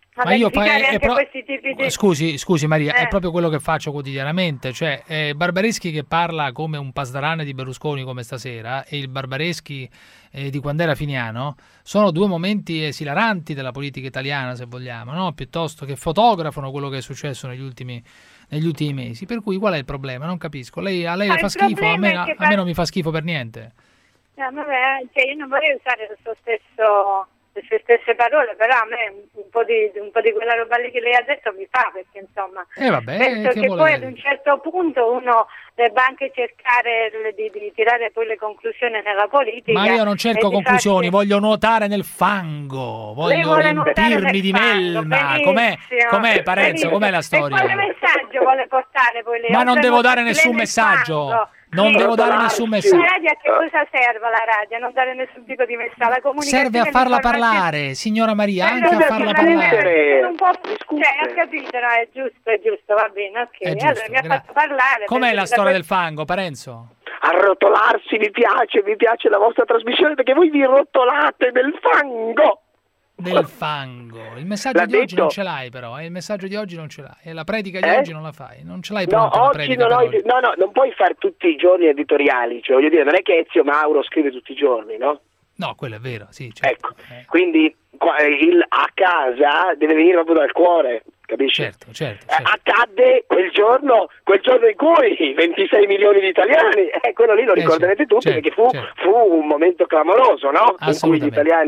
Scusi Maria, è proprio quello che faccio quotidianamente, cioè Barbareschi che parla come un pasdarane di Berlusconi come stasera, e il Barbareschi di quando era Finiano, sono due momenti esilaranti della politica italiana, se vogliamo, no? Piuttosto che fotografano quello che è successo negli ultimi mesi. Per cui qual è il problema? Non capisco. A lei le fa schifo, a me non mi fa schifo per niente. No, vabbè, io non vorrei usare le sue stesse parole, però a me un po' di quella roba lì che lei ha detto mi fa, perché insomma penso che poi ad un certo punto uno debba anche cercare di tirare poi le conclusioni nella politica. Ma io non cerco conclusioni, voglio nuotare nel fango, voglio riempirmi di melma. Com'è Parenzo? Com'è la storia? E quale messaggio vuole portare poi lei? Ma non devo dare nessun messaggio. Non devo dare nessun messaggio. La radio a che cosa serve la radio? Non dare nessun tipo di messaggio. La comunicazione serve a farla parlare, signora Maria, anche a farla parlare. Ho capito, no, è giusto, va bene, ok. Allora mi ha fatto parlare. Com'è la storia del fango, Parenzo? Arrotolarsi, mi piace la vostra trasmissione, perché voi vi rotolate nel fango. Del fango. Il messaggio di oggi non ce l'hai, però. Il messaggio di oggi non ce l'hai. E la predica di oggi non la fai. Non ce l'hai pronta la predica. No, non puoi fare tutti i giorni editoriali. Cioè, voglio dire, non è che Ezio Mauro scrive tutti i giorni, no? No, quello è vero, sì. Certo. Ecco, quindi a casa deve venire proprio dal cuore, capisci? Certo. Accadde quel giorno in cui 26 milioni di italiani, quello lì lo ricorderete tutti, perché fu un momento clamoroso, no? In cui gli italiani...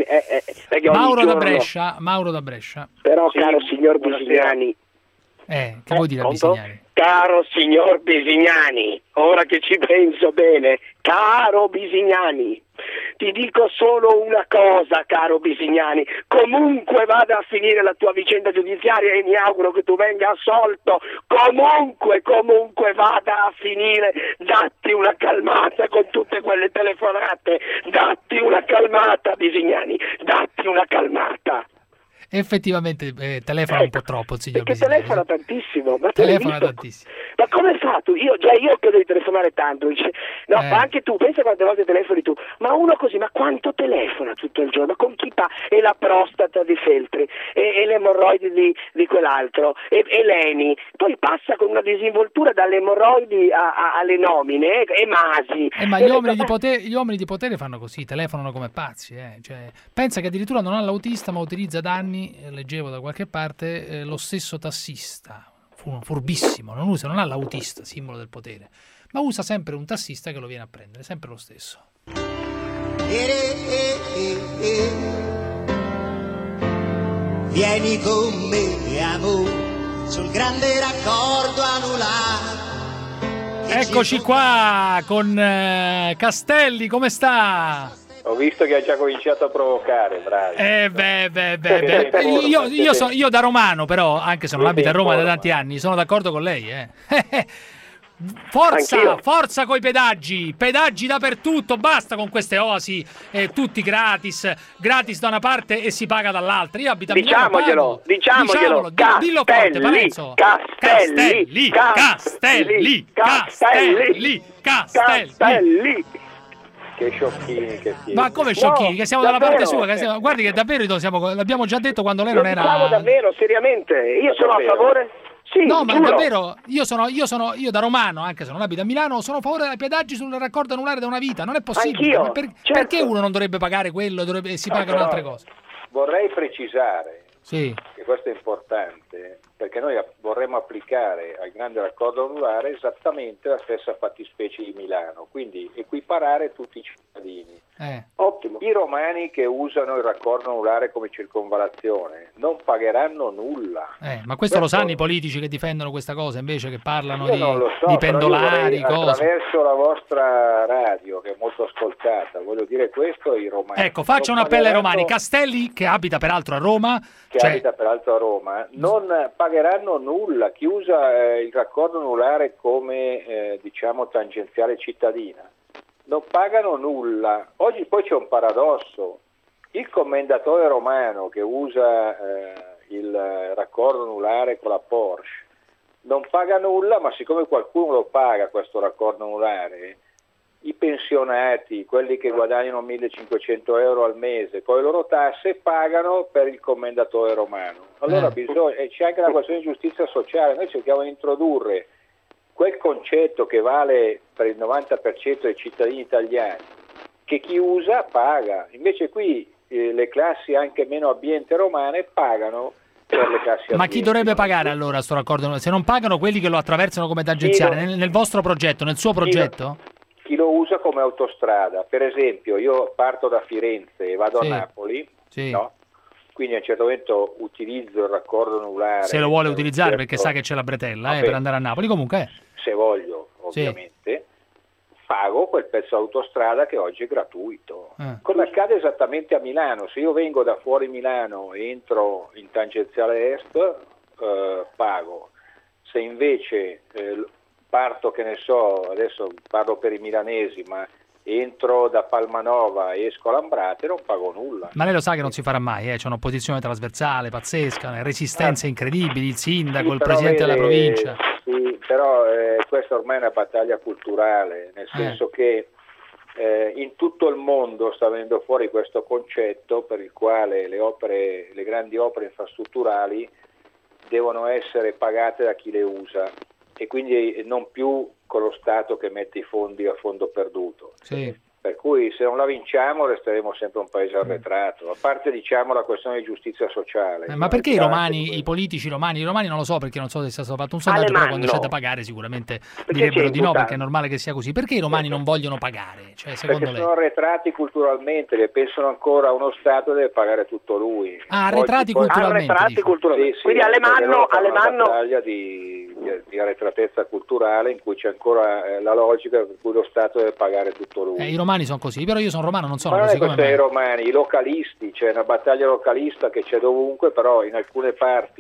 Mauro da Brescia. Però, caro signor Bisignani... che vuol dire Bisignani? Caro signor Bisignani, ora che ci penso bene, caro Bisignani, ti dico solo una cosa, caro Bisignani, comunque vada a finire la tua vicenda giudiziaria, e mi auguro che tu venga assolto, comunque vada a finire, datti una calmata con tutte quelle telefonate, datti una calmata, Bisignani, datti una calmata. Effettivamente telefona un po' troppo, signor Perché Bisignani. telefona tantissimo. Ma telefona tantissimo. Ma come fa tu? Io credo di telefonare tanto. Ma anche tu, pensa quante volte telefoni tu. Ma uno così, ma quanto telefona tutto il giorno? Con chi fa? E la prostata di Feltri, e le emorroidi di quell'altro, e Leni. Poi passa con una disinvoltura dalle emorroidi alle nomine, e Masi. Ma gli uomini di potere fanno così, telefonano come pazzi. Cioè, pensa che addirittura non ha l'autista, ma utilizza da anni, leggevo da qualche parte, lo stesso tassista, furbissimo, non ha l'autista, simbolo del potere, ma usa sempre un tassista che lo viene a prendere, sempre lo stesso. Vieni con me, amore, sul grande raccordo anulare. Eccoci qua con Castelli, come sta? Ho visto che ha già cominciato a provocare, bravi. Io da romano, però, anche se non abito a Roma da tanti anni, sono d'accordo con lei. Forza coi pedaggi dappertutto, basta con queste oasi, tutti gratis da una parte e si paga dall'altra. Io abito a Milano, diciamolo, dillo forte, Parenzo. Castelli. Che sciocchini che siete. Ma come sciocchini? Che siamo dalla parte sua? Guardi che davvero l'abbiamo già detto quando lei non era... Diciamo davvero, seriamente. Io sono a favore... Sì, no, giuro. Ma davvero, io da romano, anche se non abito a Milano, sono a favore dei pedaggi sul raccordo anulare da una vita. Non è possibile. Anch'io, perché uno non dovrebbe pagare quello e si pagano altre cose? Vorrei precisare che questo è importante. perché noi vorremmo applicare al grande raccordo anulare esattamente la stessa fattispecie di Milano, quindi equiparare tutti i cittadini. Ottimo. I romani che usano il raccordo anulare come circonvallazione non pagheranno nulla. Ma questo lo sanno i politici che difendono questa cosa, invece, che parlano non lo so, di pendolari, cose. Attraverso la vostra radio, che è molto ascoltata, voglio dire questo ai romani. Ecco, faccio un appello ai romani. Castelli, che abita peraltro a Roma, non pagheranno nulla. Chi usa il raccordo anulare come diciamo tangenziale cittadina non pagano nulla. Oggi poi c'è un paradosso: il commendatore romano che usa il raccordo anulare con la Porsche non paga nulla, ma siccome qualcuno lo paga questo raccordo anulare, i pensionati, quelli che guadagnano 1.500 euro al mese con le loro tasse, pagano per il commendatore romano. Allora c'è anche la questione di giustizia sociale. Noi cerchiamo di introdurre quel concetto che vale per il 90% dei cittadini italiani, che chi usa paga. Invece qui le classi anche meno abbienti romane pagano per le classi abbienti. Ma chi dovrebbe pagare allora sto raccordo? Se non pagano quelli che lo attraversano come tangenziale, nel vostro progetto, nel suo progetto? Chi lo usa come autostrada. Per esempio, io parto da Firenze e vado a Napoli, no? Quindi a un certo momento utilizzo il raccordo anulare. Se lo vuole utilizzare, perché sa che c'è la bretella per andare a Napoli, comunque se voglio, ovviamente, pago quel pezzo d'autostrada che oggi è gratuito. Come accade esattamente a Milano. Se io vengo da fuori Milano e entro in tangenziale est, pago. Se invece parto, che ne so, adesso parlo per i milanesi, ma entro da Palmanova e esco a Lambrate, non pago nulla. Ma lei lo sa che non si farà mai, c'è un'opposizione trasversale pazzesca, resistenze incredibili, il sindaco, il presidente della provincia. Sì, però questa ormai è una battaglia culturale, nel senso che in tutto il mondo sta venendo fuori questo concetto per il quale le grandi opere infrastrutturali devono essere pagate da chi le usa, e quindi non più con lo Stato che mette i fondi a fondo perduto. Per cui se non la vinciamo resteremo sempre un paese arretrato, a parte diciamo la questione di giustizia sociale. Ma perché i romani, i politici romani non lo so, perché non so se sia stato fatto un sondaggio, però quando c'è da pagare sicuramente direbbero di no, perché è normale che sia così. Perché i romani non vogliono pagare? Cioè, secondo perché lei? sono arretrati culturalmente, che pensano ancora a uno Stato deve pagare tutto lui. Arretrati culturalmente. Sì, quindi Alemanno una battaglia di arretratezza culturale in cui c'è ancora la logica per cui lo Stato deve pagare tutto lui. I romani sono così, però io sono romano, non sono ma così. Non è i romani, i localisti, c'è una battaglia localista che c'è dovunque, però in alcune parti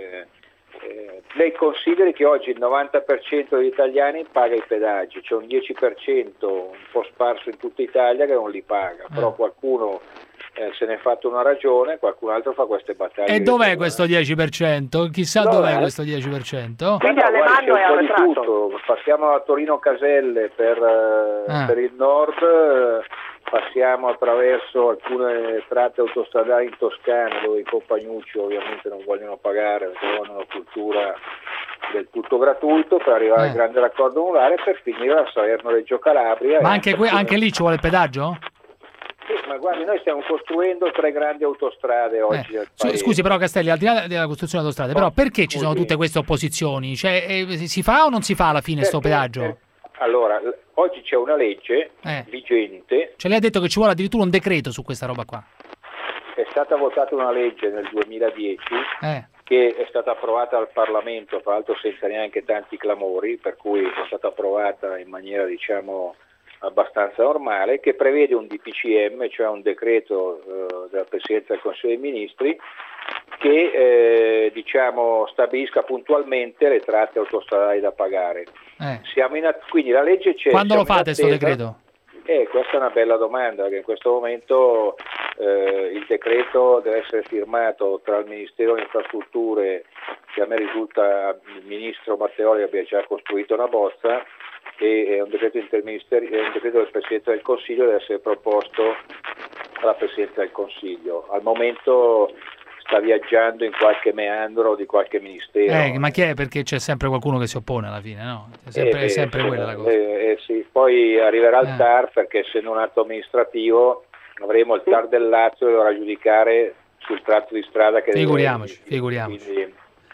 lei consideri che oggi il 90% degli italiani paga i pedaggi, c'è un 10% un po' sparso in tutta Italia che non li paga, però qualcuno se ne è fatto una ragione, qualcun altro fa queste battaglie. E dov'è questo 10%? Chissà dov'è questo 10%? Quindi Alemanno è arretrato. Passiamo a Torino Caselle per il nord, passiamo attraverso alcune tratte autostradali in Toscana dove i compagnucci ovviamente non vogliono pagare perché vogliono una cultura del tutto gratuito, per arrivare al grande raccordo anulare, per finire a Salerno-Reggio Calabria. Ma anche lì ci vuole il pedaggio? Sì, ma guardi, noi stiamo costruendo 3 grandi autostrade oggi nel paese. Scusi però Castelli, al di là della costruzione di autostrade, però perché ci sono tutte queste opposizioni? Cioè, si fa o non si fa alla fine sto pedaggio? Allora, oggi c'è una legge vigente. Cioè lei ha detto che ci vuole addirittura un decreto su questa roba qua. È stata votata una legge nel 2010 che è stata approvata dal Parlamento, tra l'altro senza neanche tanti clamori, per cui è stata approvata in maniera diciamo abbastanza normale, che prevede un DPCM, cioè un decreto della Presidenza del Consiglio dei Ministri che diciamo stabilisca puntualmente le tratte autostradali da pagare. Quindi la legge c'è. Quando lo fate questo decreto? Questa è una bella domanda, perché in questo momento il decreto deve essere firmato tra il Ministero delle Infrastrutture, che a me risulta il Ministro Matteoli abbia già costruito una bozza, e è un decreto interministeriale, è un decreto del Presidente del Consiglio, deve essere proposto alla Presidenza del Consiglio. Al momento sta viaggiando in qualche meandro di qualche ministero. Ma chi è? Perché c'è sempre qualcuno che si oppone alla fine, no? È sempre quella la cosa. Sì. Poi arriverà il TAR, perché essendo un atto amministrativo avremo il TAR del Lazio che dovrà giudicare sul tratto di strada che figuriamoci. Quindi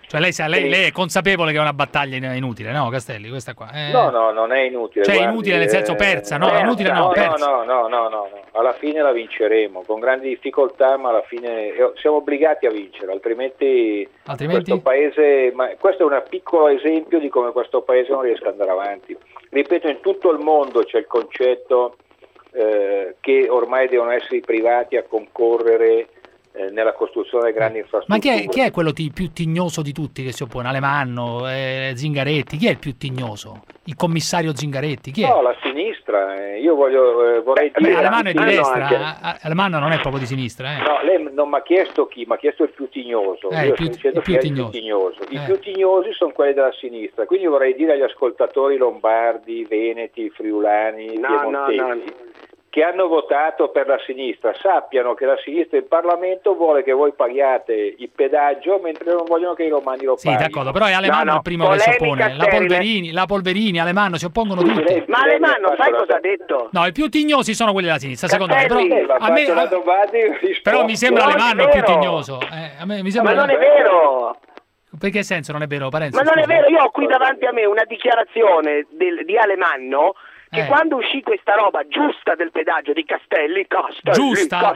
Cioè lei è consapevole che è una battaglia inutile, no Castelli? Questa qua. No, non è inutile. Cioè guardi, inutile nel senso persa, no? Inutile persa. No. Alla fine la vinceremo, con grandi difficoltà, ma alla fine siamo obbligati a vincere, altrimenti? Questo paese, ma questo è un piccolo esempio di come questo paese non riesca ad andare avanti. Ripeto, in tutto il mondo c'è il concetto che ormai devono essere i privati a concorrere nella costruzione delle grandi infrastrutture. Ma chi è quello più tignoso di tutti che si oppone? Alemanno, Zingaretti, chi è il più tignoso? Il commissario Zingaretti, chi è? No, la sinistra, io vorrei dire... Alemanno è di destra, Alemanno non è proprio di sinistra. No, lei non mi ha chiesto chi, mi ha chiesto il più tignoso. Io sto dicendo chi è il più tignoso. I più tignosi sono quelli della sinistra, quindi vorrei dire agli ascoltatori lombardi, veneti, friulani, piemontesi, che hanno votato per la sinistra, sappiano che la sinistra in Parlamento vuole che voi paghiate il pedaggio mentre non vogliono che i romani lo paghino. Sì, d'accordo, però è Alemanno il primo che si oppone. La Polverini, Alemanno, si oppongono tutti. Ma Alemanno, sai cosa ha detto? No, i più tignosi sono quelli della sinistra, secondo me. Però mi sembra Alemanno il più tignoso. Ma non è vero! Per che senso non è vero, Parenzo? Ma non è vero, io ho qui davanti a me una dichiarazione di Alemanno che quando uscì questa roba giusta del pedaggio di Castelli, quando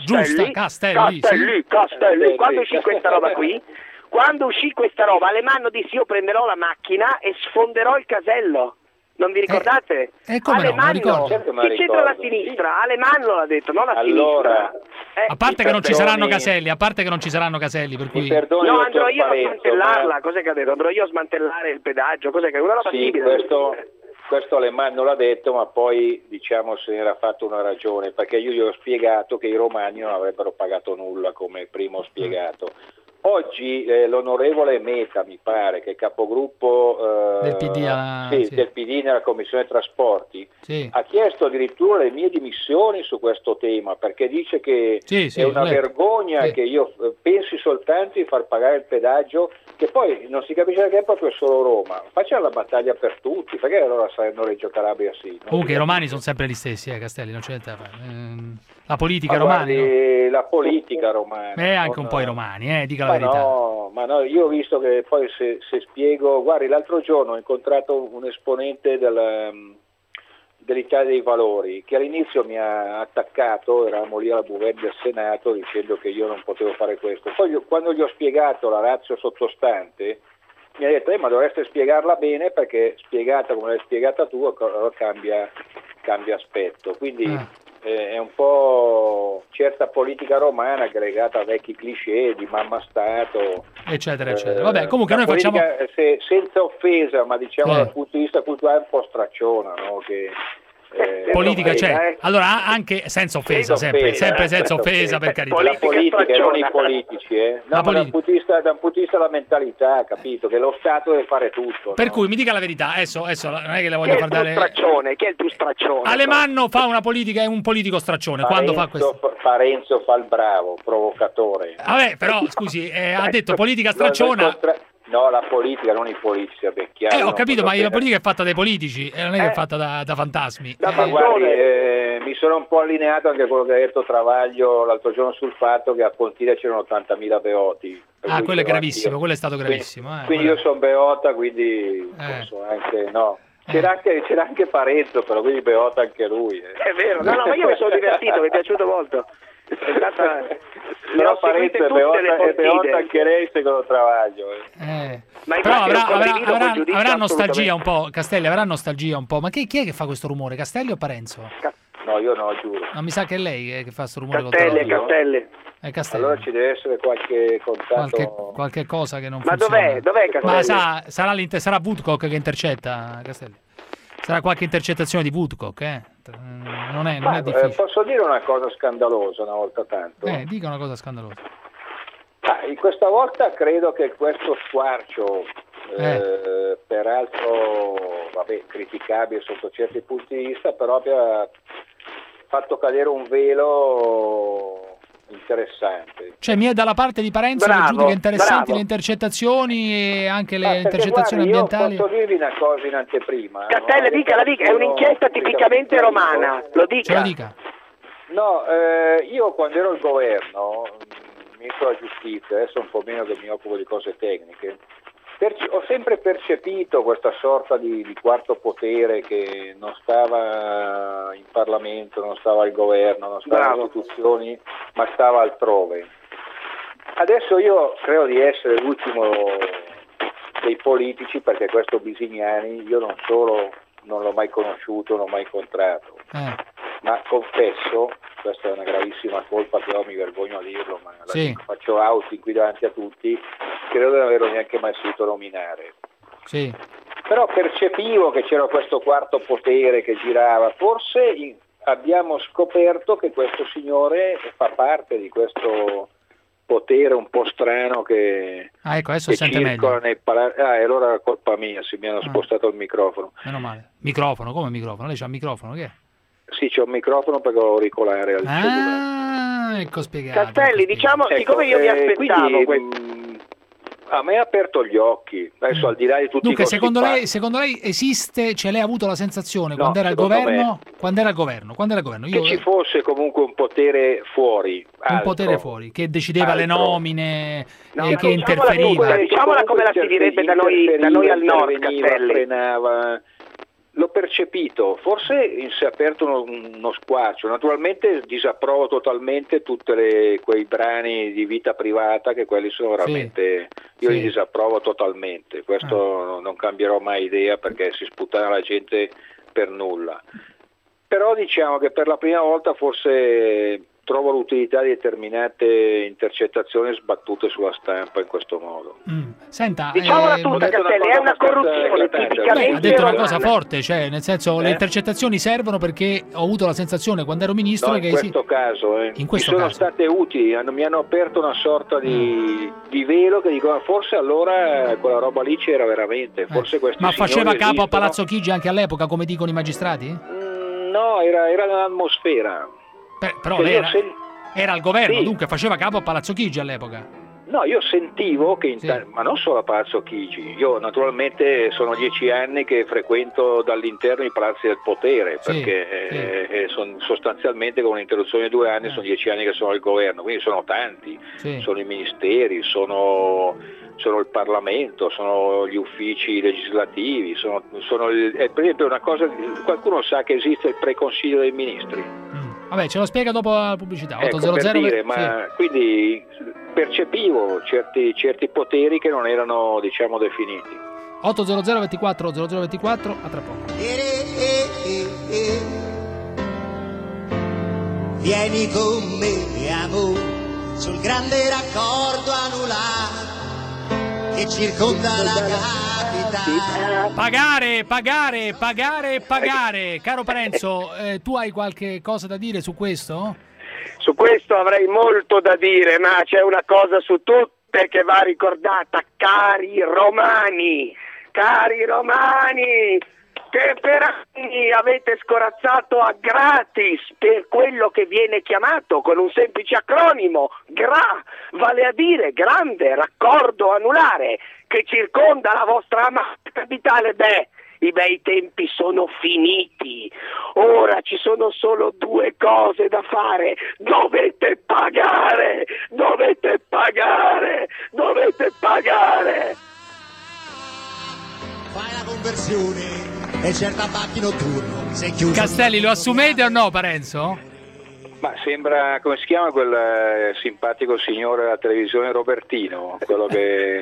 uscì questa roba, Alemanno disse: io prenderò la macchina e sfonderò il casello. Non vi ricordate? Come Alemanno, no, che c'entra la sinistra? Alemanno l'ha detto, non la sinistra. A parte che non ci saranno caselli, per cui... No, andrò io a smantellarla, cos'è che ha detto? Andrò io a smantellare il pedaggio, cos'è che è una roba simile? Questo Alemanno l'ha detto, ma poi diciamo se ne era fatto una ragione, perché io gli ho spiegato che i romani non avrebbero pagato nulla, come prima ho spiegato. Oggi l'onorevole Meta, mi pare, che è capogruppo del PD nella Commissione Trasporti, ha chiesto addirittura le mie dimissioni su questo tema, perché dice che è una vergogna che io pensi soltanto di far pagare il pedaggio, che poi non si capisce perché è proprio solo Roma. Facciamo la battaglia per tutti, perché allora saranno Reggio Calabria sì. Comunque i romani sono sempre gli stessi, Castelli, non c'è niente da fare. La politica romana. La politica romana. Anche un po' i romani, dica la verità. Ma no, io ho visto che poi se spiego, guardi, l'altro giorno ho incontrato un esponente dell'Italia dei Valori che all'inizio mi ha attaccato, eravamo lì alla Bouvet del Senato, dicendo che io non potevo fare questo. Poi quando gli ho spiegato la ratio sottostante, mi ha detto: ma dovreste spiegarla bene, perché spiegata come l'hai spiegata tu allora cambia aspetto. Quindi è un po' certa politica romana aggregata a vecchi cliché di mamma stato, eccetera eccetera. Vabbè, comunque noi facciamo senza offesa, ma diciamo dal punto di vista culturale un po' stracciona, no? Che politica c'è, allora anche senza offesa, sempre senza offesa, per carità. La politica e non i politici, no, ma da un punto di vista della mentalità, capito? Che lo Stato deve fare tutto. Per cui mi dica la verità, adesso non è che le voglio far dare. Chi è il più straccione? Alemanno fa una politica, è un politico straccione. Quando fa questo? Parenzo fa il bravo, provocatore. Vabbè, però scusi, ha detto politica stracciona. No, la politica, non i politici, vabbè, chiaro. Ho capito, ma la politica è fatta dai politici, non è che è fatta da fantasmi. Ma guardi, mi sono un po' allineato anche a quello che ha detto Travaglio l'altro giorno sul fatto che a Pontida c'erano 80.000 beoti. Quello è gravissimo, quello è stato gravissimo. Quindi io sono beota, quindi posso anche, no. C'era anche Parenzo, però quindi beota anche lui. È vero, no, ma io mi sono divertito, mi è piaciuto molto. È stata... Però Parenzo è beota anche lei, secondo Travaglio. Ma però avrà nostalgia un po', Castelli, avrà nostalgia un po'. Ma chi è che fa questo rumore, Castelli o Parenzo? No, io no, giuro. No, mi sa che è lei che fa questo rumore. Castelli. Castelli. Allora ci deve essere qualche contatto. Qualche cosa che non funziona. Ma dov'è Castelli? Ma sarà Woodcock che intercetta, Castelli. Sarà qualche intercettazione di Woodcock, non è difficile. Posso dire una cosa scandalosa una volta tanto? Dica una cosa scandalosa. Questa volta credo che questo squarcio, peraltro criticabile sotto certi punti di vista, però abbia fatto cadere un velo interessante. Cioè mi è dalla parte di Parenzo che giudica interessanti le intercettazioni e anche le intercettazioni ambientali. Io posso dirvi una cosa in anteprima. Castelli, dica, è un'inchiesta tipicamente romana, lo dica. Ce lo dica. No, io quando ero al governo, ministro della giustizia, adesso un po' meno che mi occupo di cose tecniche, Ho sempre percepito questa sorta di quarto potere che non stava in Parlamento, non stava al governo, non stava alle istituzioni, ma stava altrove. Adesso io credo di essere l'ultimo dei politici, perché questo Bisignani io non solo non l'ho mai conosciuto, non l'ho mai incontrato, ma confesso, questa è una gravissima colpa che ho, mi vergogno a dirlo, ma faccio outing qui davanti a tutti, credo di non averlo neanche mai sentito nominare. Sì. Però percepivo che c'era questo quarto potere che girava, forse abbiamo scoperto che questo signore fa parte di questo potere un po' strano che, ecco, adesso sente meglio. Nei allora è colpa mia, se mi hanno spostato il microfono. Meno male. Microfono? Come microfono? Lei c'ha il microfono, che è? Sì, c'è un microfono perché ho auricolare al cellulare. Ecco spiegato. Castelli, diciamo, siccome io mi aspettavo a me ha aperto gli occhi, adesso al di là di tutti Dunque, i secondo lei esiste, cioè lei ha avuto la sensazione quando era al governo? Che ci fosse comunque un potere fuori, un potere fuori, che decideva le nomine, che interferiva. Diciamola come la si direbbe da noi al nord, Castelli. Frenava. L'ho percepito, forse si è aperto uno squarcio. Naturalmente disapprovo totalmente tutti quei brani di vita privata, che quelli sono veramente, io li disapprovo totalmente, questo non cambierò mai idea, perché si sputtana la gente per nulla. Però diciamo che per la prima volta forse trovo l'utilità di determinate intercettazioni sbattute sulla stampa in questo modo. Senta, diciamola tutta, Castelli, è una corruzione tipicamente. Ha detto una cosa forte, cioè nel senso le intercettazioni servono perché ho avuto la sensazione quando ero ministro in questo caso sono state utili, mi hanno aperto una sorta di velo che dicono forse allora quella roba lì c'era veramente, forse questi ma faceva capo esistono. a Palazzo Chigi anche all'epoca, come dicono i magistrati? No, era un'atmosfera. Però lei era al governo, dunque faceva capo a Palazzo Chigi all'epoca. No, io sentivo che, ma non solo a Palazzo Chigi, io naturalmente sono 10 anni che frequento dall'interno i palazzi del potere, perché sostanzialmente con un'interruzione di 2 anni sono 10 anni che sono al governo, quindi sono tanti, sono i ministeri, sono il Parlamento, sono gli uffici legislativi, per esempio una cosa, qualcuno sa che esiste il preconsiglio dei ministri? Vabbè, ce lo spiega dopo la pubblicità. 800 per dire, quindi percepivo certi poteri che non erano, diciamo, definiti. 800 24 0024, a tra poco. Vieni con me, amore, sul grande raccordo anulare che circonda la capitale. Pagare. Caro Parenzo, tu hai qualche cosa da dire su questo? Su questo avrei molto da dire, ma c'è una cosa su tutte che va ricordata, cari romani, che per anni avete scorazzato a gratis per quello che viene chiamato con un semplice acronimo GRA, vale a dire grande raccordo anulare, che circonda la vostra amata capitale. I bei tempi sono finiti, ora ci sono solo 2 cose da fare: dovete pagare. Fai la conversione e certa bacchi notturno. Castelli, lo assumete o no, Parenzo? Ma sembra, come si chiama quel simpatico signore della televisione, Robertino, quello che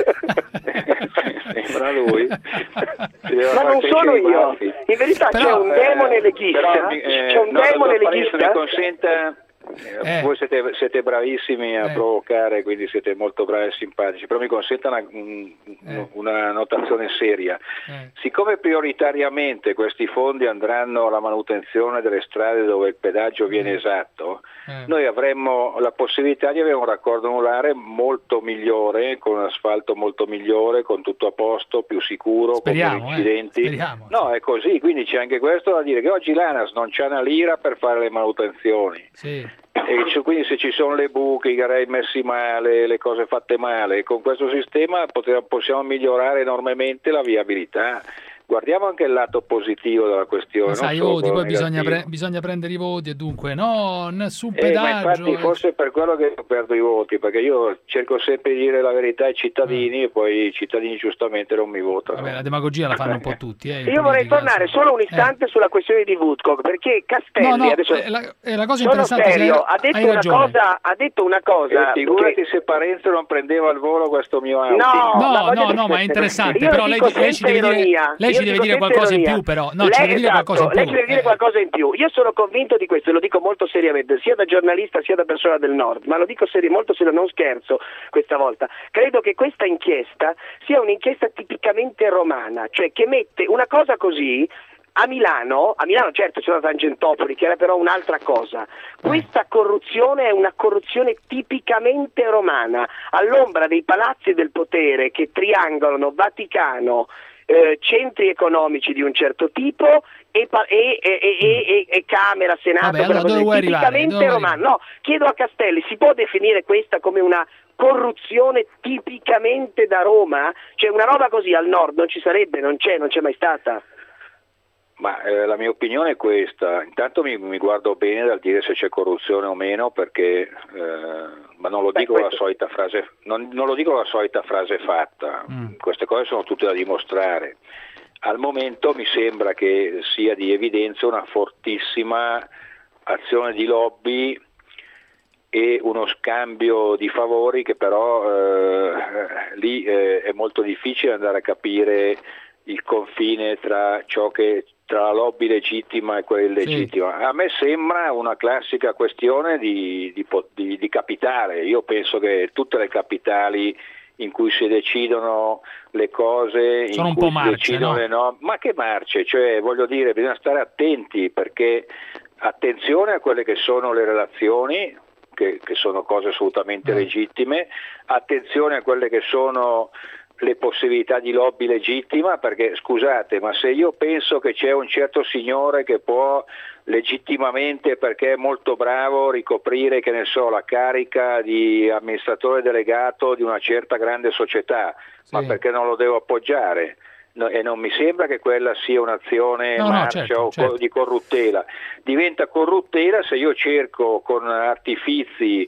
sembra lui. Ma non sono io, in verità c'è un demone leghista, Se mi consenta, voi siete bravissimi a provocare, quindi siete molto bravi e simpatici, però mi consenta una notazione seria. Siccome prioritariamente questi fondi andranno alla manutenzione delle strade dove il pedaggio viene esatto, noi avremmo la possibilità di avere un raccordo anulare molto migliore, con un asfalto molto migliore, con tutto a posto, più sicuro, con meno incidenti. No, è così, quindi c'è anche questo da dire, che oggi l'ANAS non c'ha una lira per fare le manutenzioni. E quindi se ci sono le buche, i garage messi male, le cose fatte male, con questo sistema possiamo migliorare enormemente la viabilità. guardiamo anche il lato positivo della questione. Sai, i voti, poi bisogna prendere i voti e dunque no, nessun pedaggio. Ma infatti forse è per quello che io perdo i voti, perché io cerco sempre di dire la verità ai cittadini e poi i cittadini giustamente non mi votano. Vabbè, la demagogia la fanno un po' tutti. Io vorrei tornare solo un istante sulla questione di Woodcock, perché Castelli adesso la cosa interessante serio, ha detto una cosa figurati se Parenzo non prendeva al volo questo mio auto. No, ma è interessante, però lei ci deve dire qualcosa in più, però ci deve dire qualcosa in più. Lei ci deve dire qualcosa in più. Io sono convinto di questo, e lo dico molto seriamente, sia da giornalista sia da persona del Nord, ma lo dico molto serio, non scherzo questa volta. Credo che questa inchiesta sia un'inchiesta tipicamente romana, cioè che mette una cosa così. A Milano certo c'è la Tangentopoli, che era però un'altra cosa. Questa corruzione è una corruzione tipicamente romana, all'ombra dei palazzi del potere che triangolano Vaticano, centri economici di un certo tipo e Camera, Senato. Vabbè, allora, tipicamente romano. No, chiedo a Castelli, si può definire questa come una corruzione tipicamente da Roma? Cioè una roba così al nord non ci sarebbe, non c'è mai stata. Ma la mia opinione è questa: intanto mi guardo bene dal dire se c'è corruzione o meno, perché ma non lo dico la solita frase, non lo dico la solita frase fatta. Queste cose sono tutte da dimostrare. Al momento mi sembra che sia di evidenza una fortissima azione di lobby e uno scambio di favori che però lì è molto difficile andare a capire il confine tra la lobby legittima e quella illegittima. Sì. A me sembra una classica questione di capitale. Io penso che tutte le capitali in cui si decidono le cose, sono in un cui po' marce, no? Ma che marce? Cioè, voglio dire, bisogna stare attenti, perché attenzione a quelle che sono le relazioni, che sono cose assolutamente legittime, attenzione a quelle che sono le possibilità di lobby legittima, perché scusate, ma se io penso che c'è un certo signore che può legittimamente, perché è molto bravo, ricoprire, che ne so, la carica di amministratore delegato di una certa grande società, ma perché non lo devo appoggiare? No, e non mi sembra che quella sia un'azione certo. Di corruttela. Diventa corruttela se io cerco con artifizi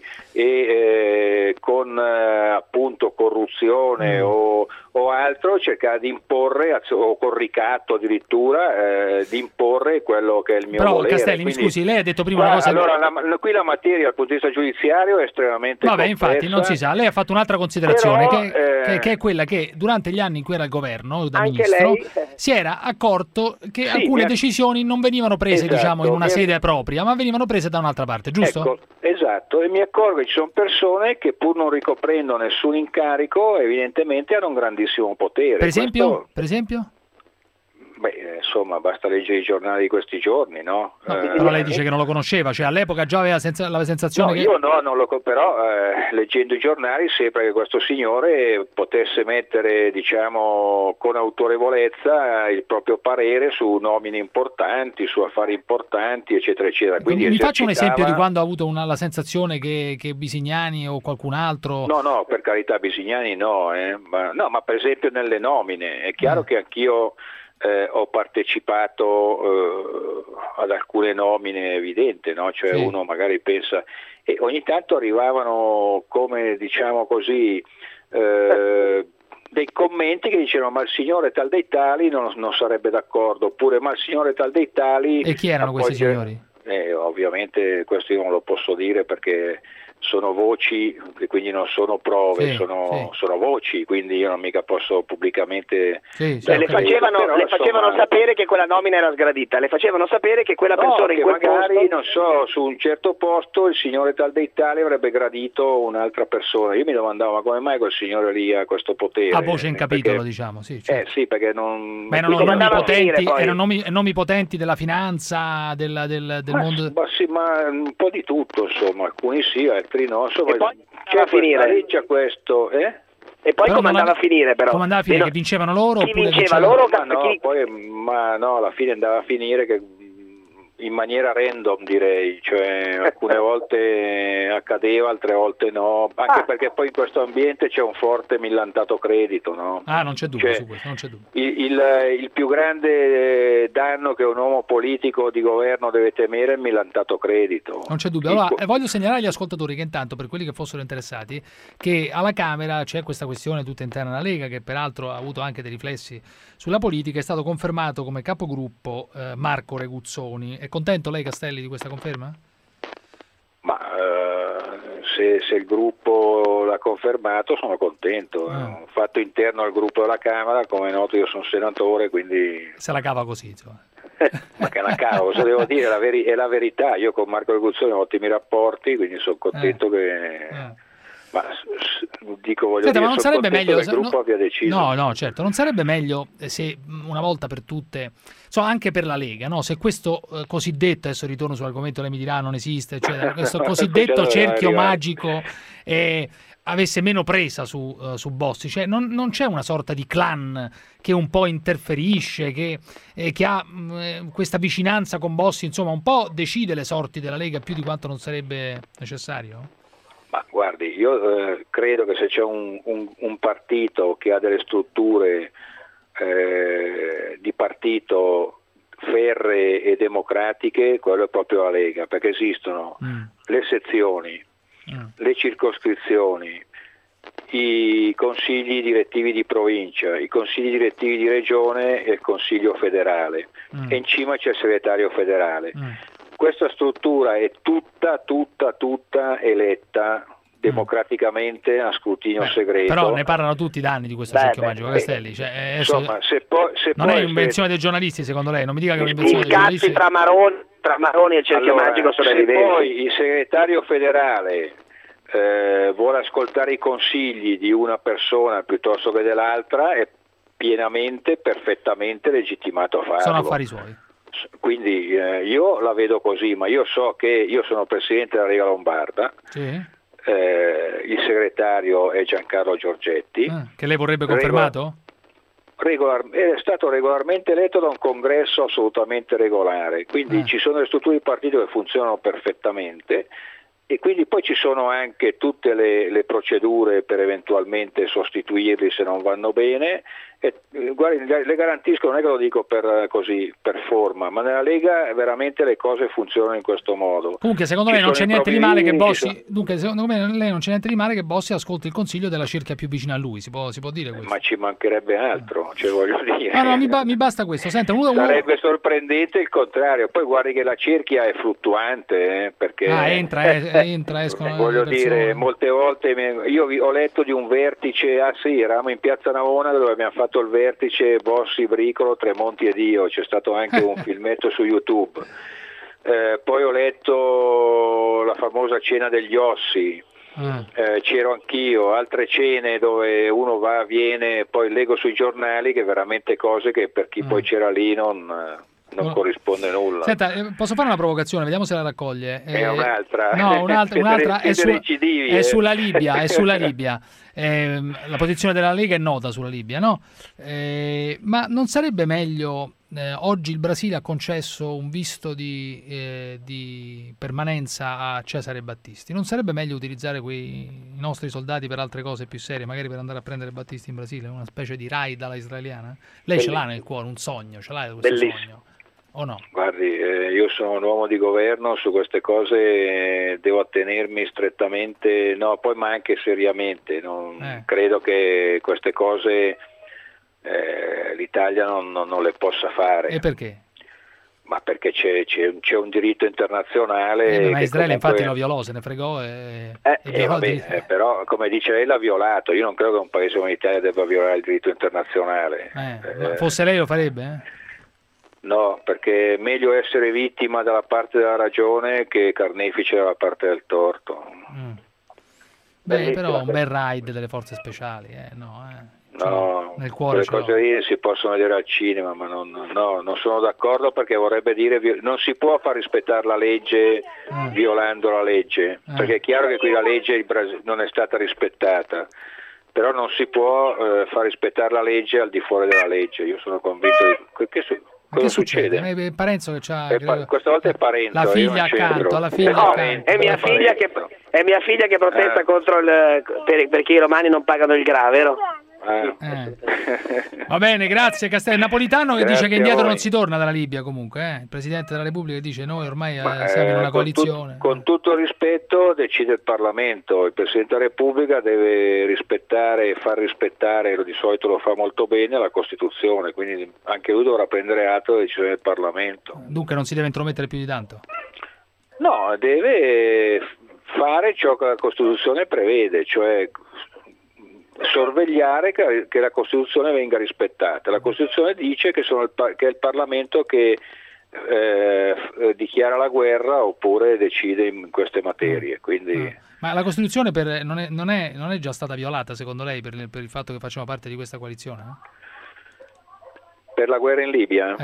e con appunto corruzione o altro cercare di imporre, o con ricatto addirittura, di imporre quello che è il mio volere. Però Castelli, quindi, mi scusi, lei ha detto prima una cosa. Allora, qui la materia dal punto di vista giudiziario è estremamente complessa. Infatti non si sa. Lei ha fatto un'altra considerazione, però, che è quella che durante gli anni in cui era il governo da ministro si era accorto che alcune decisioni non venivano prese in una sede propria, ma venivano prese da un'altra parte, giusto? Ecco, esatto, e mi accorgo che ci sono persone che, pur non ricoprendo nessun incarico, evidentemente hanno un grandissimo potere. Per esempio? Beh, insomma, basta leggere i giornali di questi giorni, no? Però lei dice che non lo conosceva, cioè all'epoca già aveva la sensazione che... Io no, non lo però leggendo i giornali sembra che questo signore potesse mettere, diciamo, con autorevolezza il proprio parere su nomine importanti, su affari importanti, eccetera, eccetera. Quindi mi faccia un esempio di quando ha avuto la sensazione che Bisignani o qualcun altro... No, per carità, Bisignani no, ma per esempio nelle nomine, è chiaro che anch'io... ho partecipato ad alcune nomine, evidente, no? Cioè uno magari pensa, e ogni tanto arrivavano, come diciamo così, dei commenti che dicevano ma il signore tal dei tali non sarebbe d'accordo, oppure ma il signore tal dei tali... E chi erano questi signori? Ovviamente questo io non lo posso dire perché sono voci e quindi non sono prove, sono voci, quindi io non mica posso pubblicamente... le facevano sapere che quella nomina era sgradita, le facevano sapere che quella persona in quel magari, posto... non so, su un certo posto il signore tal dei tali avrebbe gradito un'altra persona. Io mi domandavo, ma come mai quel signore lì ha questo potere? A voce in capitolo, diciamo, sì. Certo. Sì, perché non... Ma erano nomi potenti della finanza, del mondo... Ma un po' di tutto, insomma, alcuni sì, altri no, insomma, e poi c'è questo, E poi come andava a finire però? Come andava a finire? Che vincevano loro? Chi vinceva loro? Ma no, alla fine andava a finire che in maniera random, direi, cioè alcune volte accadeva, altre volte no, anche perché poi in questo ambiente c'è un forte millantato credito, no? Non c'è dubbio Cioè, su questo, non c'è dubbio. Il più grande danno che un uomo politico di governo deve temere è il millantato credito. Non c'è dubbio. Allora, voglio segnalare agli ascoltatori che intanto, per quelli che fossero interessati, che alla Camera c'è questa questione tutta interna alla Lega, che peraltro ha avuto anche dei riflessi sulla politica. È stato confermato come capogruppo Marco Reguzzoni. È contento lei, Castelli, di questa conferma? Ma se il gruppo l'ha confermato sono contento. È un fatto interno al gruppo della Camera, come è noto io sono senatore, quindi... Se la cava così, insomma. Ma che la cava, cosa devo dire? È la verità. Io con Marco Reguzzoni ho ottimi rapporti, quindi sono contento che... Ma dico, voglio dire, ma non sarebbe meglio che il gruppo abbia deciso. No, certo, non sarebbe meglio se una volta per tutte, anche per la Lega, no? Se questo cosiddetto, adesso ritorno sull'argomento, lei mi dirà non esiste, eccetera, questo cosiddetto cerchio magico avesse meno presa su Bossi, cioè non c'è una sorta di clan che un po' interferisce, che ha questa vicinanza con Bossi, insomma un po' decide le sorti della Lega più di quanto non sarebbe necessario? Ma guardi, io credo che se c'è un partito che ha delle strutture di partito ferree e democratiche, quello è proprio la Lega, perché esistono le sezioni, le circoscrizioni, i consigli direttivi di provincia, i consigli direttivi di regione e il consiglio federale, e in cima c'è il segretario federale. Questa struttura è tutta eletta democraticamente a scrutinio segreto. Però ne parlano tutti da anni di questo cerchio magico, Castelli. Cioè, insomma, non è un'invenzione dei giornalisti, secondo lei? Non mi dica che è un'invenzione dei giornalisti. Tra Maroni e il cerchio magico sono evidenti. Poi il segretario federale vuole ascoltare i consigli di una persona piuttosto che dell'altra, è perfettamente legittimato a farlo. Sono affari suoi. Quindi io la vedo così, ma io so che io sono presidente della Lega Lombarda, il segretario è Giancarlo Giorgetti. Che lei vorrebbe confermato? È stato regolarmente eletto da un congresso assolutamente regolare, quindi ci sono le strutture di partito che funzionano perfettamente, e quindi poi ci sono anche tutte le procedure per eventualmente sostituirli se non vanno bene. E, guardi, le garantisco, non è che lo dico per forma, ma nella Lega veramente le cose funzionano in questo modo. Comunque secondo lei non c'è niente di male che Bossi, secondo me lei non c'è niente di male che Bossi ascolti il consiglio della cerchia più vicina a lui, si può dire questo? Ma ci mancherebbe altro, cioè voglio dire. No, mi basta questo. Senta, sarebbe sorprendente il contrario. Poi guardi che la cerchia è fluttuante, perché entra, escono. Voglio dire, molte volte io ho letto di un vertice, eravamo in Piazza Navona dove abbiamo fatto il vertice Bossi, Bricolo, Tremonti ed io, c'è stato anche un filmetto su YouTube. Poi ho letto la famosa cena degli ossi, c'ero anch'io, altre cene dove uno va, viene, poi leggo sui giornali che veramente cose che per chi poi c'era lì non corrisponde nulla. Senta, posso fare una provocazione, vediamo se la raccoglie. È un'altra. No, un'altra è sulla Libia, è sulla Libia. La posizione della Lega è nota sulla Libia, no? Ma non sarebbe meglio, oggi il Brasile ha concesso un visto di permanenza a Cesare Battisti, non sarebbe meglio utilizzare i nostri soldati per altre cose più serie, magari per andare a prendere Battisti in Brasile, una specie di raid alla israeliana? Lei ce l'ha nel cuore, un sogno, ce l'ha questo sogno? O no? Guardi, io sono un uomo di governo, su queste cose devo attenermi strettamente, ma anche seriamente. Credo che queste cose l'Italia non le possa fare. E perché? Ma perché c'è un diritto internazionale. Ma Israele infatti lo violò, se ne fregò. Però come dice lei l'ha violato. Io non credo che un paese come l'Italia debba violare il diritto internazionale. Ma fosse lei lo farebbe? No, perché è meglio essere vittima dalla parte della ragione che carnefice dalla parte del torto. Però un bel raid delle forze speciali, No, nel cuore quelle cose lì si possono vedere al cinema, ma non sono d'accordo, perché vorrebbe dire non si può far rispettare la legge violando la legge, perché è chiaro che qui la legge non è stata rispettata, però non si può far rispettare la legge al di fuori della legge. Io sono convinto Cosa succede? È Parenzo che c'ha questa volta è Parenzo, la figlia accanto, la figlia accanto. È mia figlia che protesta contro perché i romani non pagano il GRA, vero? Va bene, grazie Castelli. Napolitano che Grazie dice che indietro a voi. non si torna dalla Libia comunque, il Presidente della Repubblica dice noi ormai siamo in una coalizione. Con tutto il rispetto decide il Parlamento, il Presidente della Repubblica deve rispettare e far rispettare, di solito lo fa molto bene, la Costituzione, quindi anche lui dovrà prendere atto della decisione del Parlamento. Dunque non si deve intromettere più di tanto? No, deve fare ciò che la Costituzione prevede, cioè sorvegliare che la Costituzione venga rispettata. La Costituzione dice che è il Parlamento che dichiara la guerra oppure decide in queste materie. Quindi... Ma la Costituzione non è già stata violata secondo lei per il fatto che facciamo parte di questa coalizione? Per la guerra in Libia?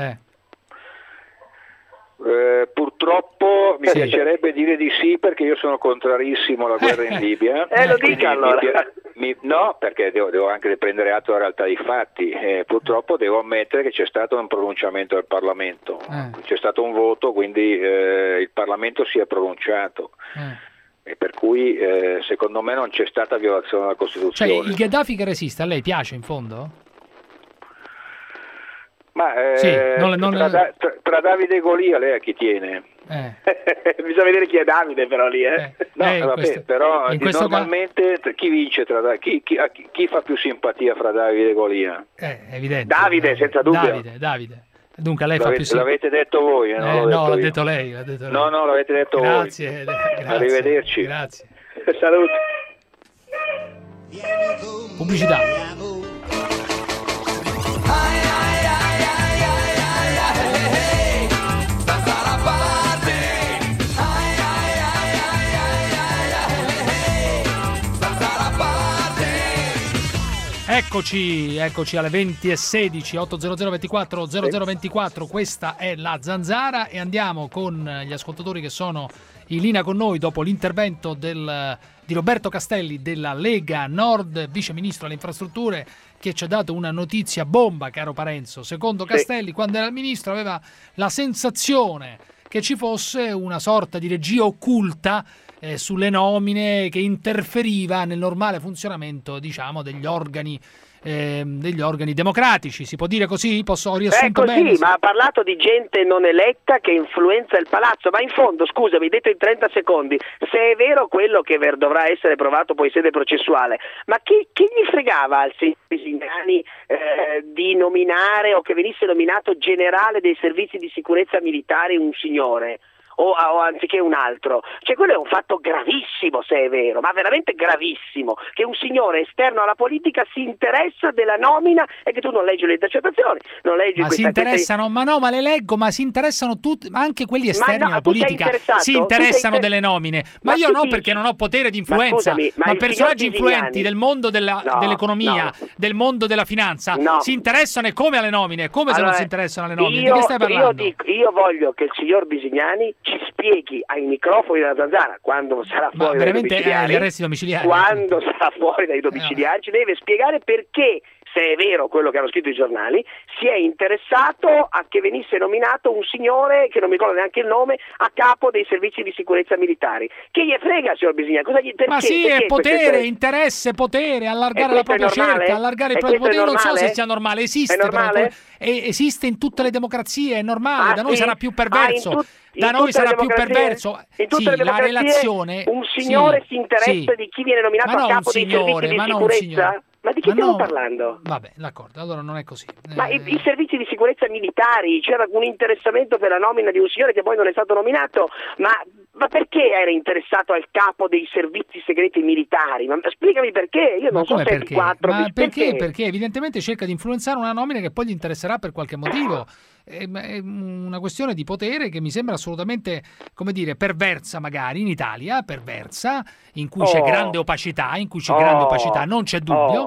Purtroppo mi piacerebbe dire di sì, perché io sono contrarissimo alla guerra in Libia. Lo dica allora. No, perché devo anche prendere atto della realtà dei fatti. Purtroppo devo ammettere che c'è stato un pronunciamento del Parlamento, c'è stato un voto, quindi il Parlamento si è pronunciato. E per cui secondo me non c'è stata violazione della Costituzione. Cioè il Gheddafi che resiste a lei piace in fondo? Ma tra Davide e Golia lei a chi tiene? Bisogna vedere chi è Davide però lì. Però normalmente chi vince chi fa più simpatia fra Davide e Golia? Evidente. Davide, senza dubbio. Davide. Dunque lei fa più l'avete detto voi? No, l'ha detto lei. No, l'avete detto grazie, voi. Grazie. Arrivederci. Grazie. Saluto. Pubblicità. Eccoci alle 20:16, 800 24 0024, questa è la Zanzara e andiamo con gli ascoltatori che sono in linea con noi dopo l'intervento di Roberto Castelli della Lega Nord, vice ministro alle infrastrutture, che ci ha dato una notizia bomba, caro Parenzo. Secondo Castelli, quando era il ministro aveva la sensazione che ci fosse una sorta di regia occulta sulle nomine che interferiva nel normale funzionamento, diciamo, degli organi democratici. Si può dire così? Ho riassunto bene? Ma ha parlato di gente non eletta che influenza il palazzo, ma in fondo, scusami, detto in 30 secondi, se è vero quello che dovrà essere provato poi in sede processuale, ma chi gli fregava al Bisignani di nominare o che venisse nominato generale dei servizi di sicurezza militari un signore? O anziché un altro, cioè quello è un fatto gravissimo se è vero, ma veramente gravissimo, che un signore esterno alla politica si interessa della nomina e che tu non leggi le intercettazioni, non leggi ma si interessano, ma le leggo, ma si interessano tutti, anche quelli esterni alla politica si interessano delle nomine, ma io no, perché non ho potere di influenza, ma personaggi influenti del mondo dell'economia, del mondo della finanza si interessano, e come alle nomine, come se non si interessano alle nomine, di che stai parlando? Io voglio che il signor Bisignani ci spieghi ai microfoni della Zanzara quando sarà fuori dai domiciliari, gli arresti domiciliari, quando sarà fuori dai domiciliari ci deve spiegare perché, se è vero quello che hanno scritto i giornali, si è interessato a che venisse nominato un signore che non mi ricordo neanche il nome a capo dei servizi di sicurezza militari. Che gli frega, signor Bisignani? Ma sì, è potere, interesse, potere, allargare la propria cerca, allargare il proprio potere. Non so se sia normale, esiste, esiste in tutte le democrazie, è normale, da noi sarà più perverso. Da noi sarà più perverso. In tutte le la relazione. Un signore si interessa di chi viene nominato a capo dei servizi di sicurezza? Ma di chi stiamo parlando? Vabbè, d'accordo, allora non è così. Ma i servizi di sicurezza militari, c'era un interessamento per la nomina di un signore che poi non è stato nominato, ma perché era interessato al capo dei servizi segreti militari? Ma spiegami perché, io non so se è di 4. Ma perché evidentemente cerca di influenzare una nomina che poi gli interesserà per qualche motivo. È una questione di potere che mi sembra assolutamente, come dire, perversa, magari in Italia, perversa, in cui c'è grande opacità, non c'è dubbio,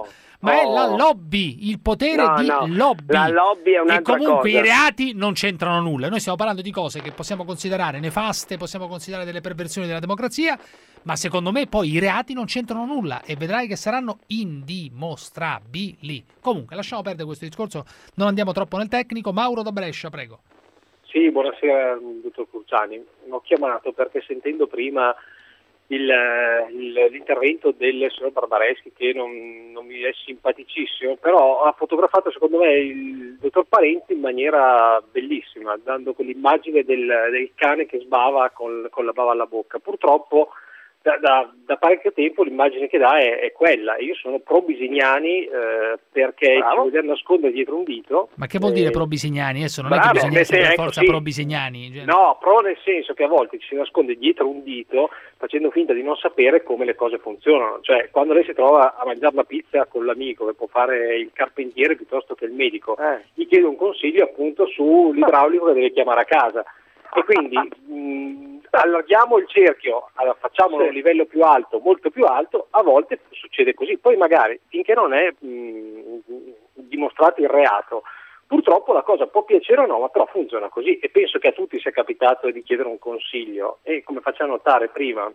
ma è la lobby, il potere lobby. La lobby è un'altra cosa. E comunque cosa. I reati non c'entrano nulla. Noi stiamo parlando di cose che possiamo considerare nefaste, possiamo considerare delle perversioni della democrazia, ma secondo me poi i reati non c'entrano nulla e vedrai che saranno indimostrabili. Comunque, lasciamo perdere questo discorso, non andiamo troppo nel tecnico. Mauro da Brescia, prego. Sì, buonasera dottor Cruciani. Ho chiamato perché sentendo prima l'intervento del signor Barbareschi, che non mi è simpaticissimo, però ha fotografato secondo me il dottor Parenti in maniera bellissima, dando quell'immagine del cane che sbava con la bava alla bocca. Purtroppo da parecchio tempo l'immagine che dà è quella. Io sono pro Bisignani perché ci vogliamo nascondere dietro un dito. Ma che vuol dire pro Bisignani? Adesso non è che bisogna essere per forza pro Bisignani. Cioè. No, pro nel senso che a volte ci si nasconde dietro un dito facendo finta di non sapere come le cose funzionano. Cioè, quando lei si trova a mangiare la pizza con l'amico che può fare il carpentiere piuttosto che il medico, gli chiede un consiglio appunto sull'idraulico che deve chiamare a casa. E quindi allarghiamo il cerchio, facciamolo a un livello più alto, molto più alto, a volte succede così. Poi magari, finché non è dimostrato il reato, purtroppo la cosa può piacere o no, ma però funziona così. E penso che a tutti sia capitato di chiedere un consiglio. E come facciamo notare prima,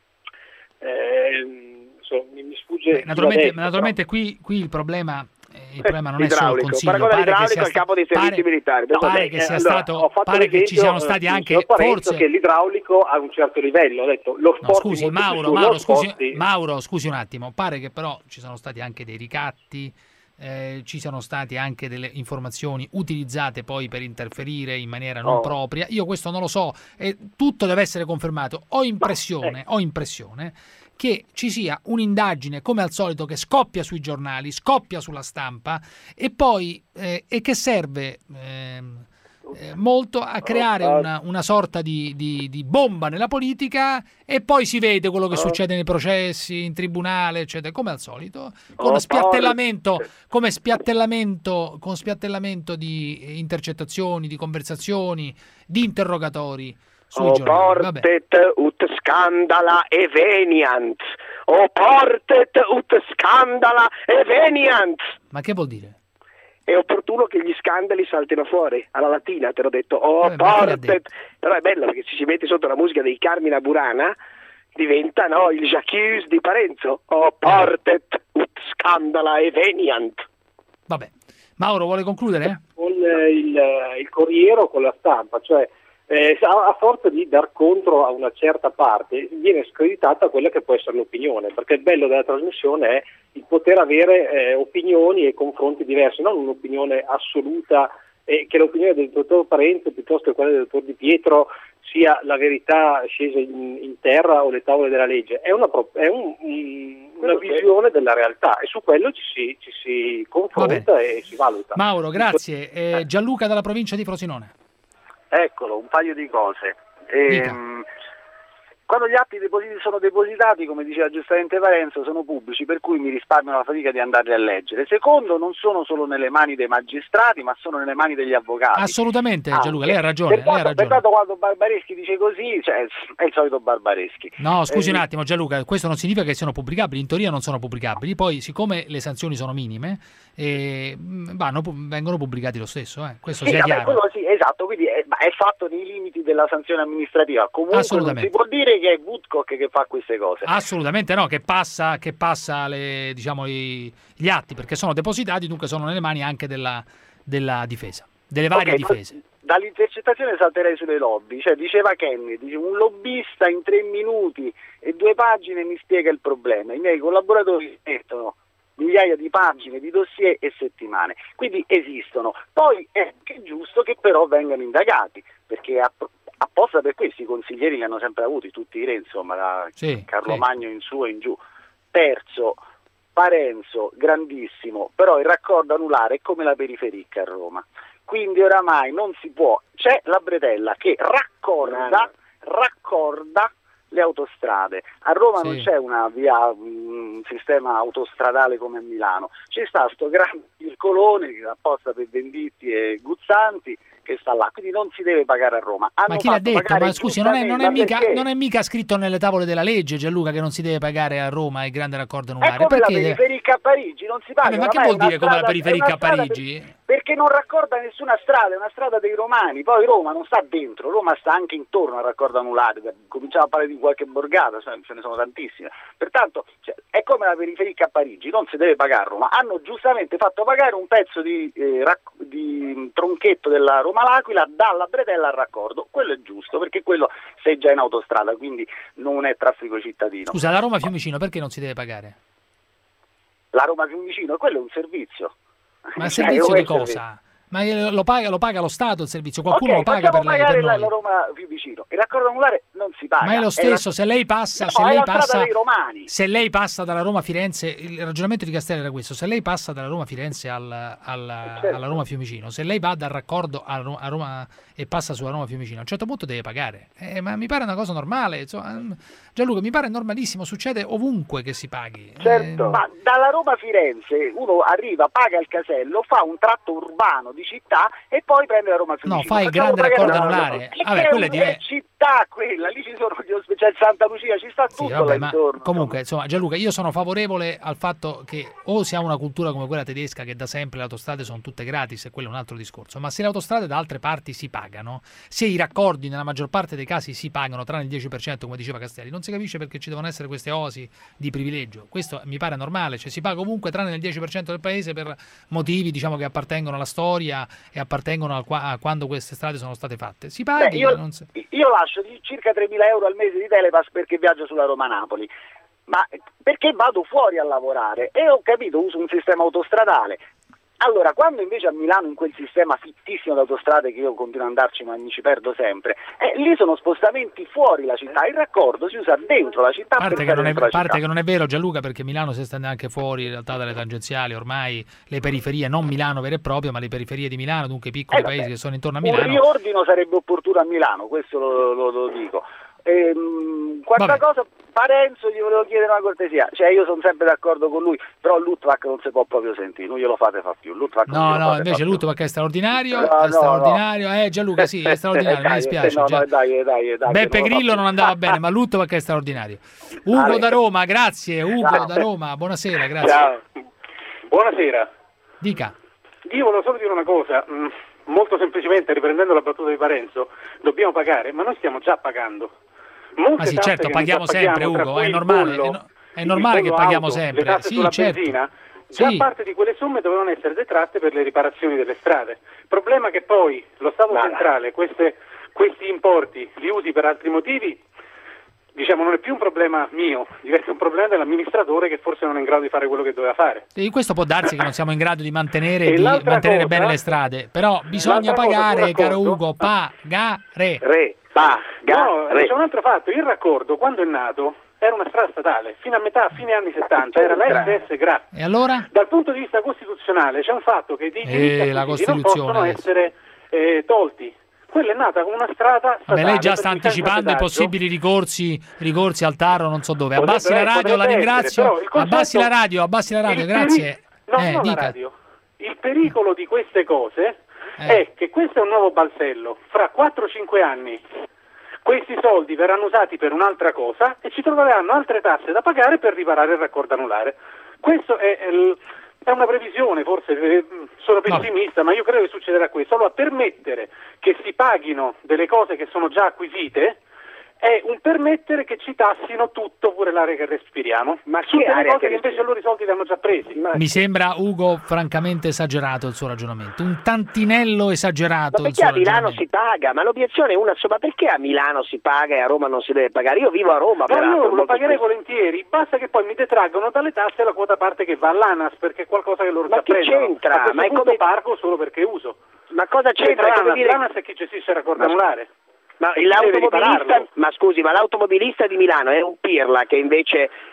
mi sfugge... Naturalmente qui il problema non è solo il consiglio, l'idraulico al capo dei servizi militari. Pare che sia stato, pare che ci siano stati anche forse che l'idraulico ha un certo livello. Ho detto lo sport. No, scusi, Mauro, scusi un attimo. Pare che però ci sono stati anche dei ricatti. Ci sono stati anche delle informazioni utilizzate poi per interferire in maniera non propria. Io questo non lo so, tutto deve essere confermato. Ho impressione che ci sia un'indagine come al solito che scoppia sui giornali, scoppia sulla stampa e poi che serve molto a creare una sorta di bomba nella politica e poi si vede quello che succede nei processi, in tribunale, eccetera, come al solito, con spiattellamento di intercettazioni, di conversazioni, di interrogatori sui giornali. Portet ut scandala eveniant. Portet ut scandala eveniant. Ma che vuol dire? È opportuno che gli scandali saltino fuori, alla latina te l'ho detto, portet, però è bello perché se si mette sotto la musica dei Carmina Burana diventa il J'accuse di Parenzo, portet ut scandala eveniant. Vabbè, Mauro vuole concludere? Con il Corriere o con la Stampa, cioè a forza di dar contro a una certa parte viene screditata quella che può essere l'opinione, perché il bello della trasmissione è il poter avere opinioni e confronti diversi, non un'opinione assoluta, che l'opinione del dottor Parente piuttosto che quella del dottor Di Pietro sia la verità scesa in terra o le tavole della legge, è una visione della realtà e su quello ci si confronta e si valuta. Mauro, grazie. Gianluca dalla provincia di Frosinone. Eccolo, un paio di cose. Quando gli atti sono depositati, come diceva giustamente Parenzo, sono pubblici, per cui mi risparmio la fatica di andarli a leggere. Secondo, non sono solo nelle mani dei magistrati, ma sono nelle mani degli avvocati. Assolutamente, Gianluca, lei ha ragione. Pertanto quando Barbareschi dice così, è il solito Barbareschi. No, scusi un attimo Gianluca, questo non significa che siano pubblicabili, in teoria non sono pubblicabili, poi siccome le sanzioni sono minime, vengono pubblicati lo stesso, questo sia chiaro. Sì, esatto, quindi è fatto nei limiti della sanzione amministrativa. Comunque non si può dire che è Woodcock che fa queste cose. Assolutamente no, che passa gli atti, perché sono depositati, dunque sono nelle mani anche della difesa, delle varie difese. Dall'intercettazione salterei sulle lobby, diceva Kennedy, un lobbista in 3 minuti e 2 pagine mi spiega il problema, i miei collaboratori mettono migliaia di pagine di dossier e settimane, quindi esistono. Poi è anche giusto che però vengano indagati, perché apposta per questi consiglieri li hanno sempre avuti, tutti i re, insomma, da Carlo Magno in su e in giù. Terzo, Parenzo, grandissimo, però il raccordo anulare è come la periferica a Roma, quindi oramai non si può, c'è la bretella che raccorda le autostrade. A Roma non c'è un sistema autostradale come a Milano, c'è sta sto grande circolone apposta per venditti e guzzanti che sta là, quindi non si deve pagare a Roma. Ma chi l'ha detto? Ma scusi, non è mica scritto nelle tavole della legge, Gianluca, che non si deve pagare a Roma il grande raccordo anulare. È come la periferica a Parigi, non si paga. Ma che vuol dire come la periferica a Parigi? Perché non raccorda nessuna strada, è una strada dei romani, poi Roma non sta dentro, Roma sta anche intorno al raccordo anulare, cominciamo a parlare di qualche borgata, ce ne sono tantissime, pertanto è come la periferica a Parigi, non si deve pagare a Roma, hanno giustamente fatto pagare un pezzo di tronchetto della Roma-L'Aquila dalla bretella al raccordo, quello è giusto, perché quello sei già in autostrada, quindi non è traffico cittadino. Scusa, la Roma-Fiumicino perché non si deve pagare? La Roma-Fiumicino, quello è un servizio. Ma il servizio di cosa? Ma lo paga lo Stato il servizio? Qualcuno lo paga per pagare noi? la Roma Fiumicino. Il raccordo anulare non si paga. Ma è lo stesso, se lei passa, se lei passa dalla Roma Firenze, il ragionamento di Castelli era questo, se lei passa dalla Roma Firenze alla Roma Fiumicino, se lei va dal raccordo a Roma e passa sulla Roma Fiumicino, a un certo punto deve pagare. Ma mi pare una cosa normale, insomma. Gianluca, mi pare normalissimo, succede ovunque che si paghi. Certo, ma dalla Roma Firenze uno arriva, paga il casello, fa un tratto urbano di città e poi prende la Roma Fiumicino. No, fa il grande raccordo anulare. Vabbè, quella è città quella, lì ci sono gli ospedali, c'è il Santa Lucia, ci sta tutto là intorno. Comunque, insomma, Gianluca, io sono favorevole al fatto che o si ha una cultura come quella tedesca che da sempre le autostrade sono tutte gratis, e quello è un altro discorso, ma se le autostrade da altre parti si pagano, se i raccordi nella maggior parte dei casi si pagano, tranne il 10%, come diceva Castelli, non si capisce perché ci devono essere queste osi di privilegio. Questo mi pare normale, cioè si paga ovunque tranne nel 10% del paese per motivi, diciamo, che appartengono alla storia e appartengono a quando queste strade sono state fatte. Si paga. Io lascio circa 3.000 euro al mese di Telepass perché viaggio sulla Roma-Napoli, ma perché vado fuori a lavorare e ho capito, uso un sistema autostradale. Allora, quando invece a Milano, in quel sistema fittissimo di autostrade che io continuo ad andarci ma mi ci perdo sempre, lì sono spostamenti fuori la città, il raccordo si usa dentro la città. Parte che non è vero, Gianluca, perché Milano si estende anche fuori in realtà dalle tangenziali, ormai le periferie, non Milano vera e propria, ma le periferie di Milano, dunque i piccoli paesi che sono intorno a Milano. Un riordino sarebbe opportuno a Milano, questo lo dico. Quanta cosa Parenzo gli volevo chiedere una cortesia, cioè io sono sempre d'accordo con lui, però Luttwak non si può proprio sentire, non glielo fate fa più. No, invece Luttwak è straordinario, straordinario. Gianluca, sì, è straordinario, mi dispiace. Dai, Beppe Grillo non andava bene, ma Luttwak è straordinario. Ugo da Roma, grazie. Ugo da Roma, buonasera, grazie. Ciao. Buonasera. Dica. Io volevo solo dire una cosa, molto semplicemente, riprendendo la battuta di Parenzo, dobbiamo pagare, ma noi stiamo già pagando. Ma sì, certo, paghiamo sempre, Ugo, è normale, è normale che paghiamo sempre. Le tasse sulla benzina, già parte di quelle somme dovevano essere detratte per le riparazioni delle strade. Il problema è che poi lo Stato centrale questi importi li usi per altri motivi, diciamo, non è più un problema mio, diventa un problema dell'amministratore che forse non è in grado di fare quello che doveva fare. E questo può darsi che non siamo in grado di mantenere bene le strade, però bisogna pagare, caro Ugo, pagare. No, c'è un altro fatto, il raccordo quando è nato era una strada statale, fino a fine anni 70 era la SS GRA. E allora? Dal punto di vista costituzionale c'è un fatto che dei diritti non possono essere tolti. Quella è nata come una strada statale. Lei già sta anticipando i possibili ricorsi al TAR o non so dove. Abbassi la radio, la ringrazio. Abbassi la radio, grazie. La radio. Il pericolo di queste cose è che questo è un nuovo balzello. Fra 4-5 anni questi soldi verranno usati per un'altra cosa e ci troveranno altre tasse da pagare per riparare il raccordo anulare. Questo è una previsione, forse sono pessimista, ma io credo che succederà questo. Allora, permettere che si paghino delle cose che sono già acquisite è un permettere che ci tassino tutto, pure l'aria che respiriamo, ma tutte le cose che invece loro i soldi li hanno già presi. Mi sembra, Ugo, francamente esagerato il suo ragionamento, un tantinello esagerato. Ma perché a Milano si paga? Ma l'obiezione è una sola, perché a Milano si paga e a Roma non si deve pagare? Io vivo a Roma, io lo pagherei volentieri, basta che poi mi detraggono dalle tasse la quota parte che va all'ANAS, perché è qualcosa che loro già prendono. Ma che c'entra? Ma come pago solo perché uso. Ma cosa c'entra? L'ANAS è chi gestisce il raccordo anulare. Ma l'automobilista di Milano è un pirla che invece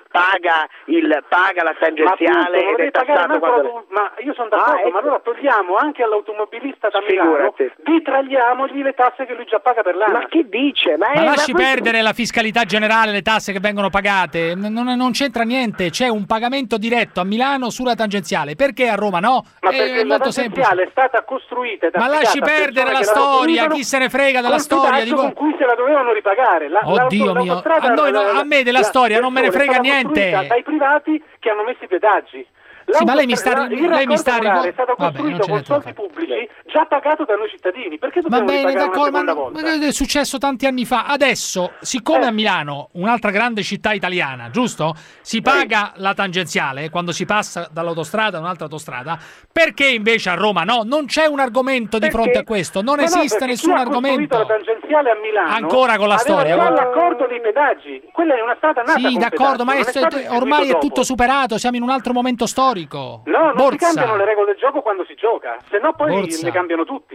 paga la tangenziale ed è tassato quando... Ma io sono d'accordo, ma allora togliamo anche all'automobilista da Milano, detragliamogli le tasse che lui già paga per l'anno. Ma che dice? Ma lasci perdere la fiscalità generale, le tasse che vengono pagate, non c'entra niente, c'è un pagamento diretto a Milano sulla tangenziale, perché a Roma no? Ma perché la tangenziale è stata costruita ed ma lasci perdere la storia, chi se ne frega della storia, con cui se la dovevano ripagare. Oddio mio, a me della storia non me ne frega niente. Dai privati che hanno messo i pedaggi. Sì, ma lei mi sta è stato costruito con soldi pubblici, già pagato da noi cittadini. Perché dobbiamo ripagare una seconda volta? È successo tanti anni fa. Adesso, siccome a Milano, un'altra grande città italiana, giusto? Si paga la tangenziale quando si passa dall'autostrada a un'altra autostrada, perché invece a Roma no? Non c'è un argomento di fronte a questo, non esiste nessun argomento. La tangenziale a Milano ancora con la storia. Aveva già l'accordo dei pedaggi. Quella è una strada nata. Sì, d'accordo, ma ormai è tutto superato, siamo in un altro momento storico. No, non si cambiano le regole del gioco quando si gioca, se no poi ne cambiano tutti.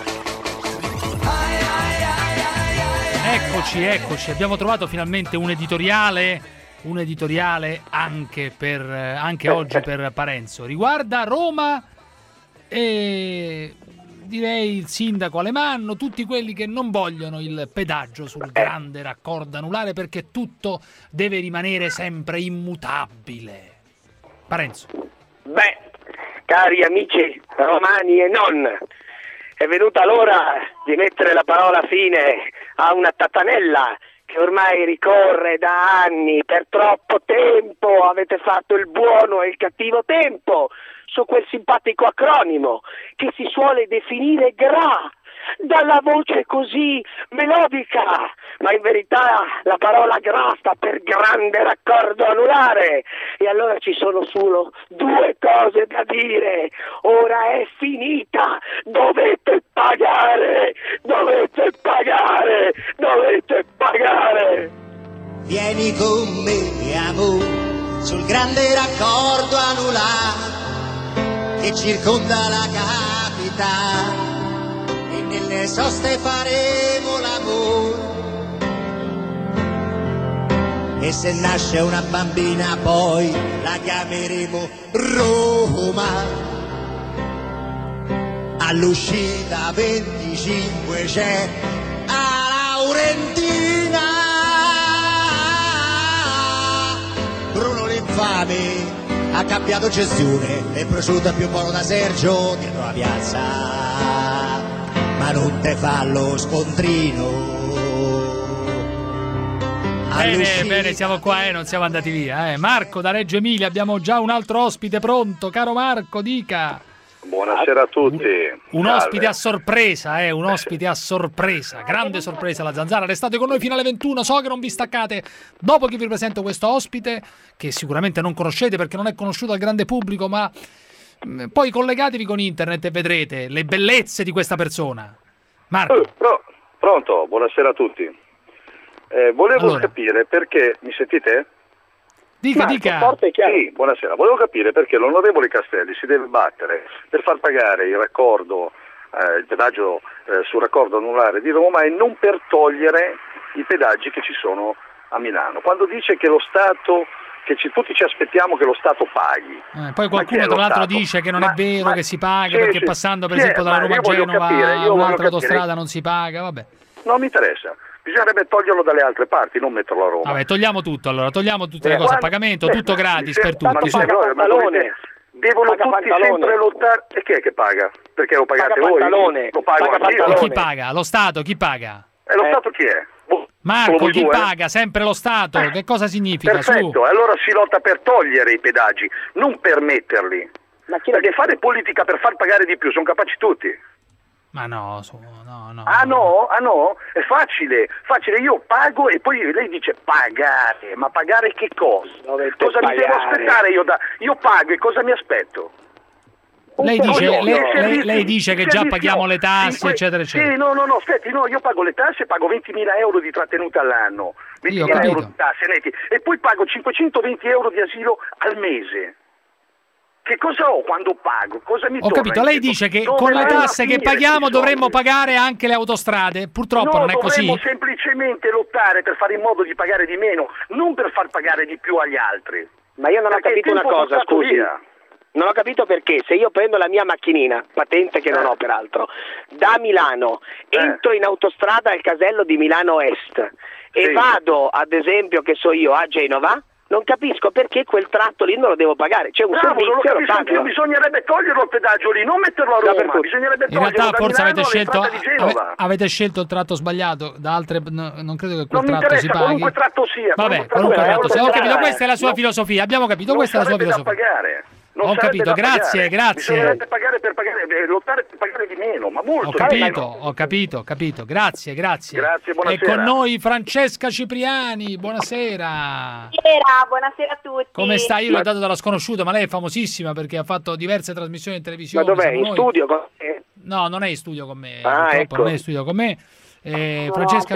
Eccoci, abbiamo trovato finalmente un editoriale anche oggi per Parenzo. Riguarda Roma e direi il sindaco Alemanno, tutti quelli che non vogliono il pedaggio sul grande raccordo anulare perché tutto deve rimanere sempre immutabile. Parenzo. Beh, cari amici romani e non, è venuta l'ora di mettere la parola fine a una tatanella che ormai ricorre da anni, per troppo tempo avete fatto il buono e il cattivo tempo su quel simpatico acronimo che si suole definire GRA, dalla voce così melodica, ma in verità la parola GRA sta per grande raccordo anulare, e allora ci sono solo due cose da dire: ora è finita, dovete pagare, dovete pagare, dovete pagare. Vieni con me, amore, sul grande raccordo anulare che circonda la capitale, nelle soste faremo l'amore, e se nasce una bambina poi la chiameremo Roma. All'uscita 25 c'è a Laurentina Bruno l'infame ha cambiato gestione, è prosciutto più buono da Sergio dietro la piazza, ma non te fa lo scontrino. Bene, siamo qua, non siamo andati via. Marco da Reggio Emilia, abbiamo già un altro ospite pronto. Caro Marco, dica. Buonasera a tutti. Un ospite a sorpresa, un ospite a sorpresa. Grande sorpresa la Zanzara. Restate con noi fino alle 21, so che non vi staccate. Dopo che vi presento questo ospite, che sicuramente non conoscete perché non è conosciuto al grande pubblico, ma poi collegatevi con internet e vedrete le bellezze di questa persona. Marco. Pronto, buonasera a tutti. Volevo capire perché, mi sentite? Dica. Sì, buonasera. Volevo capire perché l'onorevole Castelli si deve battere per far pagare il raccordo, il pedaggio sul raccordo anulare di Roma e non per togliere i pedaggi che ci sono a Milano. Quando dice che lo Stato, che tutti ci aspettiamo che lo Stato paghi. Poi qualcuno tra l'altro dice che non è vero che si paga perché passando per esempio dalla Roma a Genova a un'altra autostrada non si paga, vabbè. Non mi interessa. Bisognerebbe toglierlo dalle altre parti, non metterlo a Roma. Vabbè, togliamo tutto allora, togliamo tutte le cose a pagamento, tutto gratis per tutti. Devono tutti sempre lottare. E chi è che paga? Perché lo pagate voi? Lo pago anch'io. E chi paga? Lo Stato, chi paga? E lo Stato chi è? Marco, chi paga? Sempre lo Stato. Che cosa significa? Perfetto, allora si lotta per togliere i pedaggi, non per metterli. Perché fare politica per far pagare di più sono capaci tutti. Ma no. Ah no? È facile, io pago e poi lei dice pagare, ma pagare che cosa? Cosa mi devo aspettare io pago e cosa mi aspetto? Lei dice che già paghiamo le tasse, eccetera, eccetera. Sì, no, aspetti, io pago le tasse, pago 20.000 euro di trattenuta all'anno, 20.000 euro di tasse netti, e poi pago 520 euro di asilo al mese. Che cosa ho quando pago? Cosa mi torna? Ho capito, lei dice che con le tasse che paghiamo dovremmo pagare anche le autostrade. Purtroppo non è così. Dovremmo semplicemente lottare per fare in modo di pagare di meno, non per far pagare di più agli altri. Ma io non ho capito una cosa, scusi. Non ho capito perché se io prendo la mia macchinina, patente che non ho peraltro, da Milano, entro in autostrada al casello di Milano Est e vado, ad esempio, che so io, a Genova, non capisco perché quel tratto lì non lo devo pagare. C'è un servizio, non lo capisco anch'io, bisognerebbe toglierlo il pedaggio lì, non metterlo a Roma, bisognerebbe toglierlo. In realtà forse Milano avete scelto il tratto sbagliato, da altre non credo che quel non tratto si paghi. Qualunque tratto sia. Vabbè, qualunque tratto sia. Ho capito, questa è la sua filosofia, abbiamo capito, questa è la sua filosofia. Ho capito, grazie. Bisognerebbe pagare per pagare, lottare per pagare di meno, ma molto. Ho capito. Grazie. Grazie, buonasera. E con noi Francesca Cipriani, buonasera. Buonasera a tutti. Come sta? Io l'ho dato dalla sconosciuta, ma lei è famosissima perché ha fatto diverse trasmissioni in televisione. Ma dov'è? In studio con me? No, non è in studio con me. Ecco. Non è in studio con me. Francesca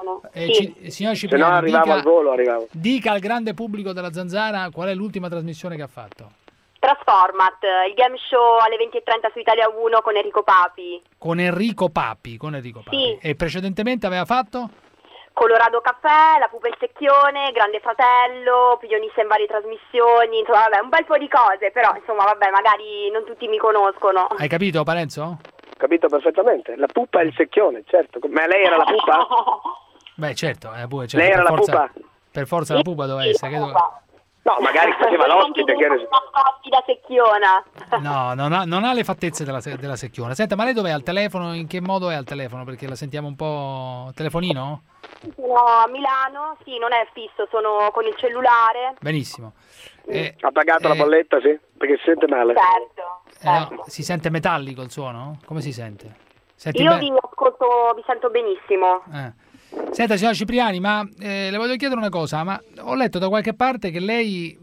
signora Cipriani, se no arrivavo al volo, dica al grande pubblico della Zanzara qual è l'ultima trasmissione che ha fatto. Transformat, il game show alle 20:30 su Italia 1 con Enrico Papi. Con Enrico Papi. Sì. E precedentemente aveva fatto? Colorado Caffè, La Pupa e il Secchione, Grande Fratello, opinionista in varie trasmissioni, insomma vabbè, un bel po' di cose, però insomma vabbè, magari non tutti mi conoscono. Hai capito, Parenzo? Capito perfettamente, La Pupa e il Secchione, certo. Ma lei era la pupa? Beh, certo, certo. Lei era la pupa? Per forza la pupa doveva essere, credo. No, magari faceva l'ospite che da Secchiona. No, non ha le fattezze della Secchiona. Senta, ma lei dov'è al telefono? In che modo è al telefono? Perché la sentiamo un po'... Telefonino? Sono a Milano, sì, non è fisso, sono con il cellulare. Benissimo. Ha pagato la bolletta, sì? Perché si sente male. Certo. No, si sente metallico il suono? Come si sente? Io vi sento benissimo. Senta, signora Cipriani, ma le voglio chiedere una cosa, ma ho letto da qualche parte che lei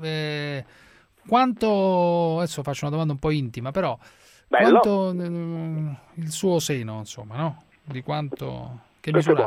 quanto, adesso faccio una domanda un po' intima, però quanto il suo seno, insomma, no? Di quanto, che misura?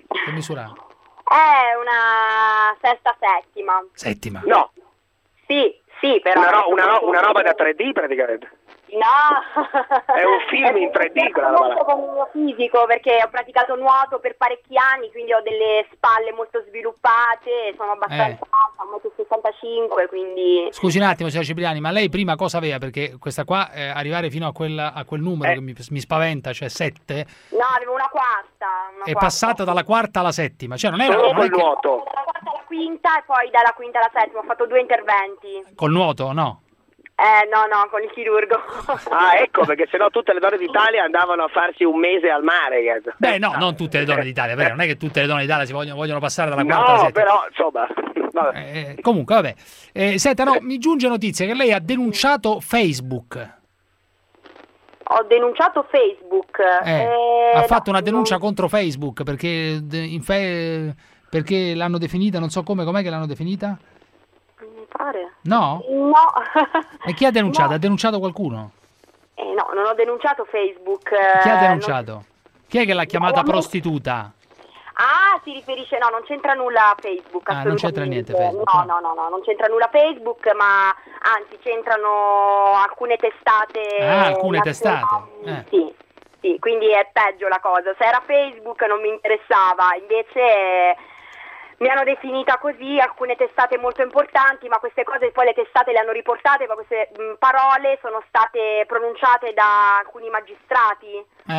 È una sesta-settima. Settima? No. Sì, però... Una roba da 3D praticamente. No, è un film in 3D quella roba là. Con il mio fisico, perché ho praticato nuoto per parecchi anni, quindi ho delle spalle molto sviluppate, sono abbastanza alta, 1,65 m, quindi... Scusi un attimo, signora Cipriani, ma lei prima cosa aveva? Perché questa qua, arrivare fino a quel numero che mi spaventa, cioè 7... No, avevo una quarta. È passata dalla quarta alla settima, cioè non era... Solo col nuoto. Dalla quarta alla quinta e poi dalla quinta alla settima, ho fatto 2 interventi. Col nuoto, no? No, con il chirurgo. Ecco, perché sennò tutte le donne d'Italia andavano a farsi un mese al mare. Beh, no, non tutte le donne d'Italia, non è che tutte le donne d'Italia si vogliono passare dalla quarta alla settima. No, però, insomma... comunque, vabbè. Senta, no, mi giunge notizia che lei ha denunciato Facebook. Ho denunciato Facebook. Ha fatto una denuncia contro Facebook perché l'hanno definita, non so com'è che l'hanno definita? Pare. No? No. E chi ha denunciato? No. Ha denunciato qualcuno? No, non ho denunciato Facebook. Chi ha denunciato? Chi è che l'ha chiamata prostituta? Ah, si riferisce, no, non c'entra nulla Facebook. Non c'entra niente Facebook. No, non c'entra nulla Facebook, ma anzi c'entrano alcune testate. Alcune testate? Sì, quindi è peggio la cosa. Se era Facebook non mi interessava, invece... Mi hanno definita così alcune testate molto importanti, ma queste cose poi le testate le hanno riportate, ma queste parole sono state pronunciate da alcuni magistrati.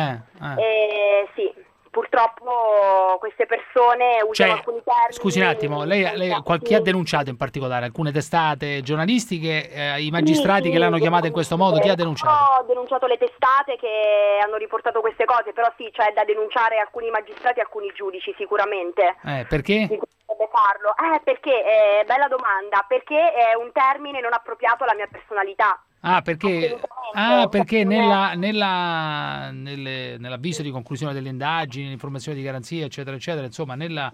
Sì, purtroppo queste persone usano alcuni termini. Scusi un attimo, lei chi ha denunciato in particolare? Alcune testate giornalistiche, i magistrati che l'hanno chiamata in questo modo, chi ha denunciato? Ho denunciato le testate che hanno riportato queste cose, però sì, c'è da denunciare alcuni magistrati e alcuni giudici sicuramente. Perché? Farlo. Perché, bella domanda, perché è un termine non appropriato alla mia personalità. Perché nell'avviso di conclusione delle indagini, l'informazione di garanzia, eccetera, eccetera, insomma, nelle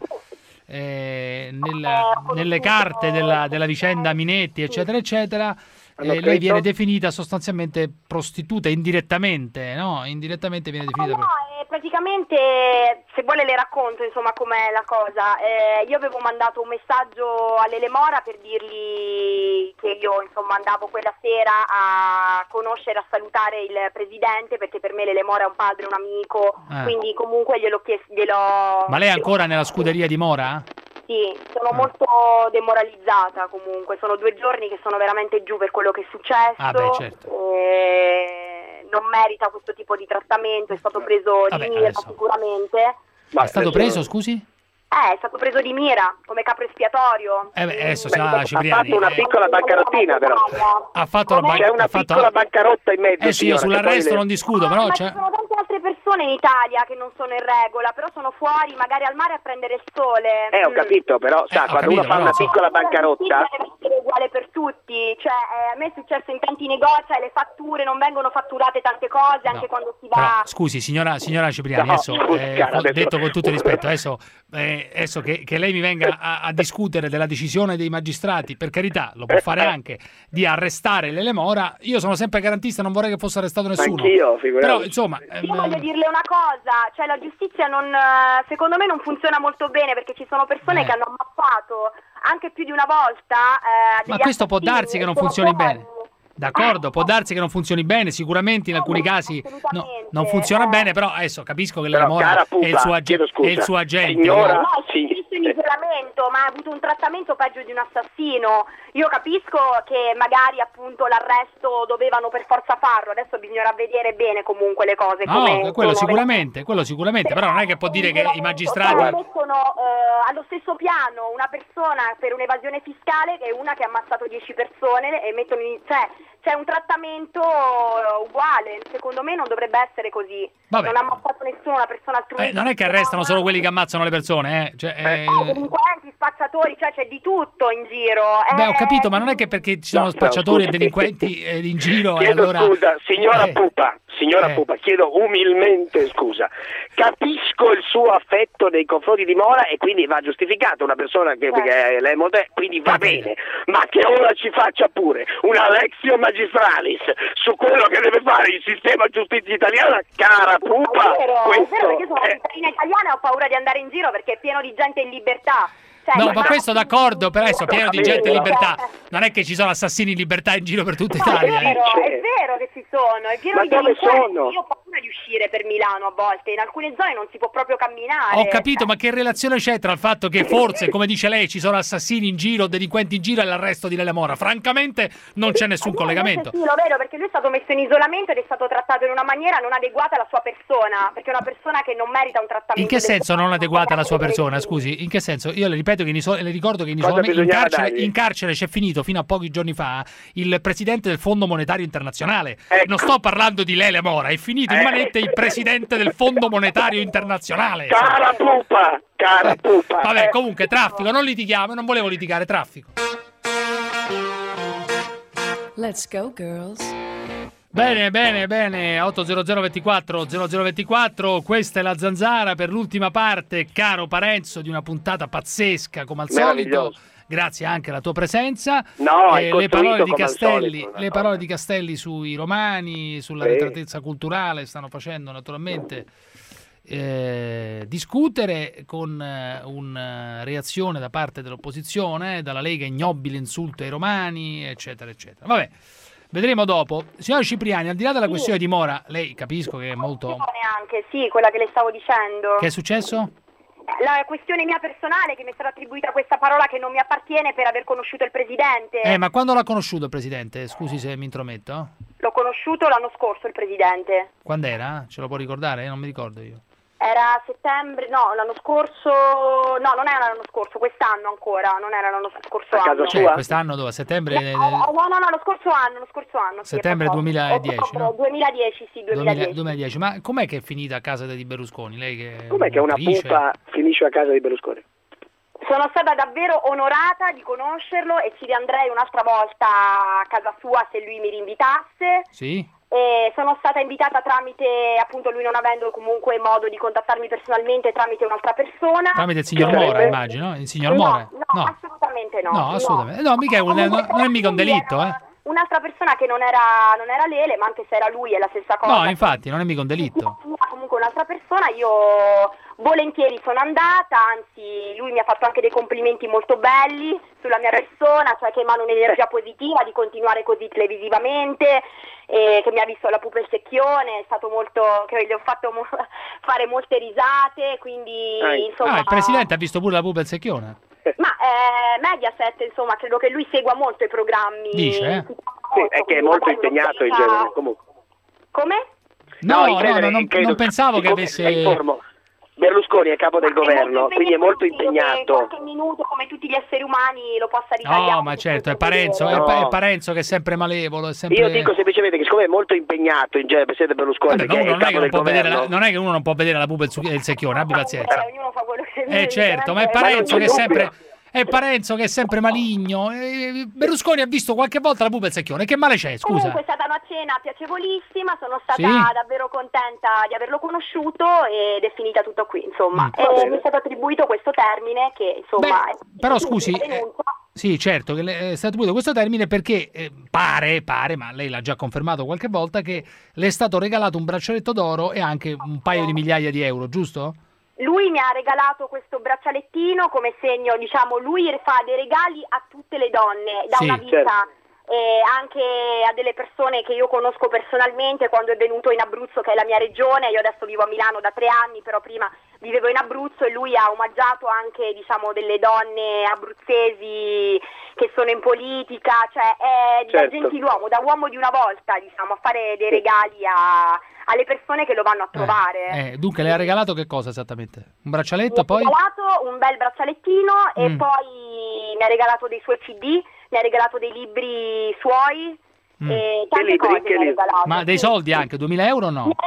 carte della vicenda Minetti, eccetera, eccetera, lei viene definita sostanzialmente prostituta indirettamente, no? Indirettamente viene definita praticamente, se vuole le racconto insomma com'è la cosa. Io avevo mandato un messaggio all'Elemora per dirgli che io insomma andavo quella sera a conoscere, a salutare il presidente, perché per me Lele Mora è un padre, un amico, quindi comunque gliel'ho chiesto. Ma lei è ancora nella scuderia di Mora? Sì, sono molto demoralizzata comunque, sono 2 giorni che sono veramente giù per quello che è successo. Certo. Non merita questo tipo di trattamento, è stato preso di mira sicuramente. Ma è stato preso, scusi? È stato preso di mira come capro espiatorio. Adesso sa Cipriani. Ha fatto una piccola bancarottina, però. Ha fatto C'è una piccola bancarotta in mezzo. Sì, io sull'arresto non discuto, però ma ci sono tante altre persone in Italia che non sono in regola, però sono fuori magari al mare a prendere il sole. Ho capito, però quando uno fa una piccola bancarotta deve essere uguale per tutti. Cioè, a me è successo in tanti negozi, le fatture non vengono fatturate tante cose, anche quando si va. Però, scusi, signora Cipriani, adesso detto con tutto il rispetto, adesso che lei mi venga a discutere della decisione dei magistrati, per carità, lo può fare anche, di arrestare Lele Mora. Io sono sempre garantista, non vorrei che fosse arrestato nessuno. Anch'io, figurati. Però, insomma, io voglio dirle una cosa, cioè la giustizia secondo me non funziona molto bene, perché ci sono persone che hanno ammazzato anche più di una volta. Ma questo può darsi che non funzioni bene. D'accordo, può darsi che non funzioni bene, sicuramente in alcuni casi non funziona bene, però adesso capisco che Lele Mora è il suo agente. Signora, in isolamento, ma ha avuto un trattamento peggio di un assassino. Io capisco che magari appunto l'arresto dovevano per forza farlo, adesso bisognerà vedere bene comunque le cose. No, quello sicuramente, però non è che può dire che i magistrati mettono allo stesso piano una persona per un'evasione fiscale e una che ha ammazzato 10 persone e mettono c'è un trattamento uguale. Secondo me non dovrebbe essere così. Vabbè. Non ha ammazzato nessuno, una persona altruista. Non è che arrestano solo quelli che ammazzano le persone, delinquenti, spacciatori, cioè c'è di tutto in giro. Ho capito, ma non è che perché ci sono spacciatori e delinquenti in giro chiedo allora... scusa, signora Pupa, chiedo umilmente scusa. Capisco il suo affetto nei confronti di Mora e quindi va giustificato, una persona che lei è quindi va bene, ma che ora ci faccia pure una lectio magistralis su quello che deve fare il sistema giustizia italiana, cara Pupa. È vero, perché sono cittadina italiana e ho paura di andare in giro perché è pieno di gente in libertà. Ma questo d'accordo, però adesso pieno di gente in libertà. Non è che ci sono assassini in libertà in giro per tutta Italia. È vero che ci sono, è pieno ma di dove sono? Io ho paura di uscire per Milano a volte, in alcune zone non si può proprio camminare. Ho capito, ma che relazione c'è tra il fatto che forse, come dice lei, ci sono assassini in giro, delinquenti in giro e l'arresto di Lele Mora? Francamente non c'è nessun collegamento. Sì, lo vedo, perché lui è stato messo in isolamento ed è stato trattato in una maniera non adeguata alla sua persona, perché è una persona che non merita un trattamento. In che senso non adeguata alla sua persona? Scusi, in che senso? Io le ripeto che le ricordo che in carcere c'è finito fino a pochi giorni fa il presidente del Fondo Monetario Internazionale. Non sto parlando di Lele Mora, è finito in manette il presidente del Fondo Monetario Internazionale. Cara Pupa. Vabbè, comunque traffico, non litighiamo, non volevo litigare, traffico. Let's go girls. Bene, 80024 0024, questa è la Zanzara per l'ultima parte, caro Parenzo, di una puntata pazzesca come al solito. Grazie anche alla tua presenza. Le parole di Castelli sui romani, sulla retratezza culturale stanno facendo naturalmente discutere, con una reazione da parte dell'opposizione, dalla Lega ignobile insulto ai romani, eccetera eccetera. Vabbè, vedremo dopo. Signora Cipriani, al di là della questione di Mora, lei capisco che è molto... Neanche, sì, quella che le stavo dicendo. Che è successo? La questione mia personale, che mi è stata attribuita questa parola che non mi appartiene per aver conosciuto il presidente. Ma quando l'ha conosciuto il presidente? Scusi se mi intrometto. L'ho conosciuto l'anno scorso il presidente. Quando era? Ce lo può ricordare? Non mi ricordo io. Era settembre, no, l'anno scorso, no, non era l'anno scorso, quest'anno ancora, non era l'anno scorso anno. Cioè, quest'anno dove? Settembre? No, lo scorso anno. Settembre 2010, no? 2010, sì, 2010. Ma com'è che è finita a casa di Berlusconi? Lei che com'è che una pupa finisce a casa di Berlusconi? Sono stata davvero onorata di conoscerlo e ci riandrei un'altra volta a casa sua se lui mi rinvitasse. Sì. E sono stata invitata tramite, appunto, lui non avendo comunque modo di contattarmi personalmente, tramite un'altra persona. Tramite il signor Mora, immagino? Il signor Mora? No, assolutamente no. No, assolutamente. No, mica non è mica un delitto, Un'altra persona che non era Lele, ma anche se era lui è la stessa cosa. No, infatti, non è mica un delitto. Comunque con un'altra persona, io volentieri sono andata, anzi lui mi ha fatto anche dei complimenti molto belli sulla mia persona, cioè che emano un'energia positiva di continuare così televisivamente, che mi ha visto alla pupa il secchione, è stato molto, che gli ho fatto fare molte risate, quindi insomma... il presidente ha visto pure la pupa il secchione? Ma Mediaset, insomma, credo che lui segua molto i programmi. Dice? Sì, è che è molto impegnato in genere, comunque. Come? No, non pensavo che avesse... Berlusconi è capo del governo, quindi è molto impegnato. Qualche minuto, come tutti gli esseri umani, lo possa ritagliare. No, ma certo, è Parenzo, è Parenzo che è sempre malevolo. È sempre... Io dico semplicemente che siccome è molto impegnato in genere il presidente Berlusconi, perché è il capo del governo... non è che uno non può vedere la pupa e il secchione, abbi pazienza. Ognuno fa quello che vuole. Certo, ma è Parenzo che è sempre... È Parenzo che è sempre maligno. Berlusconi ha visto qualche volta la pupa e il secchione. Che male c'è, scusa? Comunque è stata una cena piacevolissima, sono stata davvero contenta di averlo conosciuto ed è finita tutto qui, insomma. E mi è stato attribuito questo termine che, insomma... però scusi... Sì, certo, che è stato attribuito questo termine perché pare, ma lei l'ha già confermato qualche volta, che le è stato regalato un braccialetto d'oro e anche un paio di migliaia di euro, giusto? Lui mi ha regalato questo braccialettino come segno, diciamo, lui fa dei regali a tutte le donne da una vita. Certo. Anche a delle persone che io conosco personalmente quando è venuto in Abruzzo, che è la mia regione. Io adesso vivo a Milano da 3 anni, però prima vivevo in Abruzzo, e lui ha omaggiato anche, diciamo, delle donne abruzzesi che sono in politica, cioè è da gentiluomo, da uomo di una volta, diciamo, a fare dei regali alle persone che lo vanno a trovare. Dunque le ha regalato che cosa esattamente? Un braccialetto, poi? Mi ha regalato un bel braccialettino e poi mi ha regalato dei suoi CD, mi ha regalato dei libri suoi e tante cose mi ha regalato. Ma dei soldi anche, 2.000 euro o no? Mi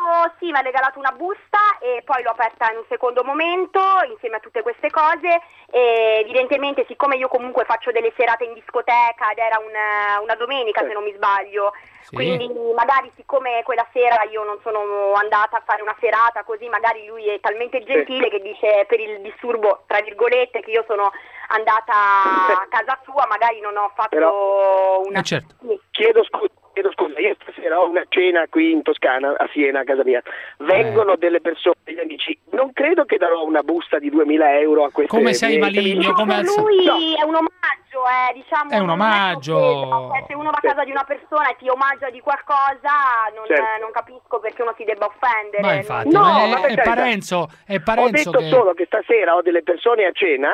ha regalato una busta e poi l'ho aperta in un secondo momento insieme a tutte queste cose, e evidentemente siccome io comunque faccio delle serate in discoteca ed era una domenica se non mi sbaglio, quindi magari siccome quella sera io non sono andata a fare una serata così, magari lui è talmente gentile che dice, per il disturbo tra virgolette, che io sono andata a casa sua, magari non ho fatto una... certo. Chiedo scusa, io stasera ho una cena qui in Toscana, a Siena, a casa mia. Vengono delle persone, degli amici. Non credo che darò una busta di 2.000 euro a queste... Come sei maligno, come lui è un omaggio, diciamo. È un omaggio. Se uno va a casa di una persona e ti omaggia di qualcosa, non capisco perché uno si debba offendere. Ma infatti, è Parenzo ho detto solo che stasera ho delle persone a cena,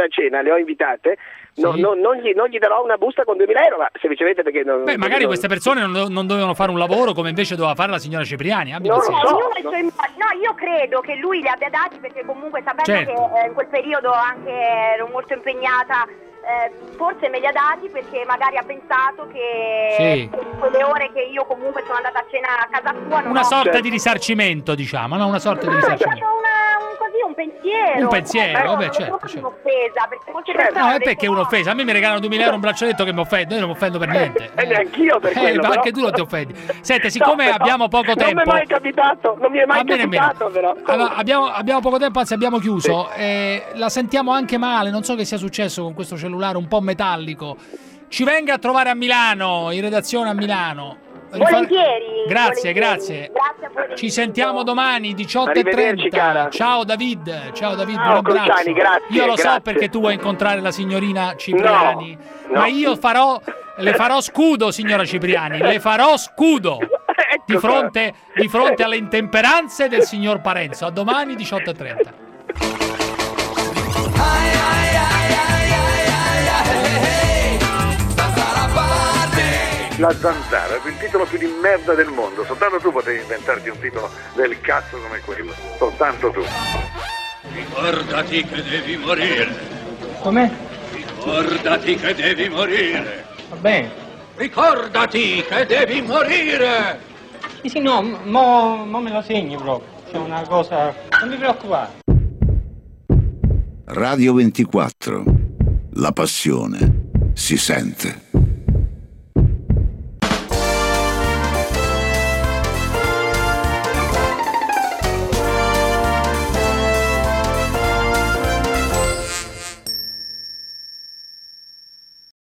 le ho invitate. Non gli darò una busta con 2.000 euro, ma semplicemente perché magari queste persone non dovevano fare un lavoro come invece doveva fare la signora Cipriani. Io credo che lui li abbia dati perché comunque sapendo che in quel periodo anche ero molto impegnata, forse me li ha dati perché magari ha pensato che quelle ore che io comunque sono andata a cena a casa sua una sorta di risarcimento, diciamo, no? Una sorta di risarcimento. Un pensiero. Un pensiero, vabbè, certo. Un'offesa, perché molte persone no, perché è un'offesa? A me mi regalano 2.000 euro un braccialetto che mi offende, io non mi offendo per niente. Neanch'io per quello. Ma anche tu non ti offendi. Senti, siccome abbiamo poco tempo... Non mi è mai capitato, però. Allora, abbiamo poco tempo, anzi abbiamo chiuso. La sentiamo anche male, non so che sia successo con questo cellulare un po' metallico. Ci venga a trovare a Milano, in redazione a Milano. Volentieri. Grazie. Grazie a voi. Ci sentiamo domani 18:30. Ciao David, buon abbraccio. Cruciani, grazie, io lo so perché tu vuoi incontrare la signorina Cipriani, ma io le farò scudo, signora Cipriani, le farò scudo di fronte alle intemperanze del signor Parenzo. A domani 18:30. La Zanzara è il titolo più di merda del mondo. Soltanto tu potevi inventarti un titolo del cazzo come quello. Soltanto tu. Ricordati che devi morire. Com'è? Ricordati che devi morire. Va bene. Ricordati che devi morire. Sì, no, mo me lo segni proprio. C'è una cosa... Non mi preoccupare. Radio 24. La passione si sente.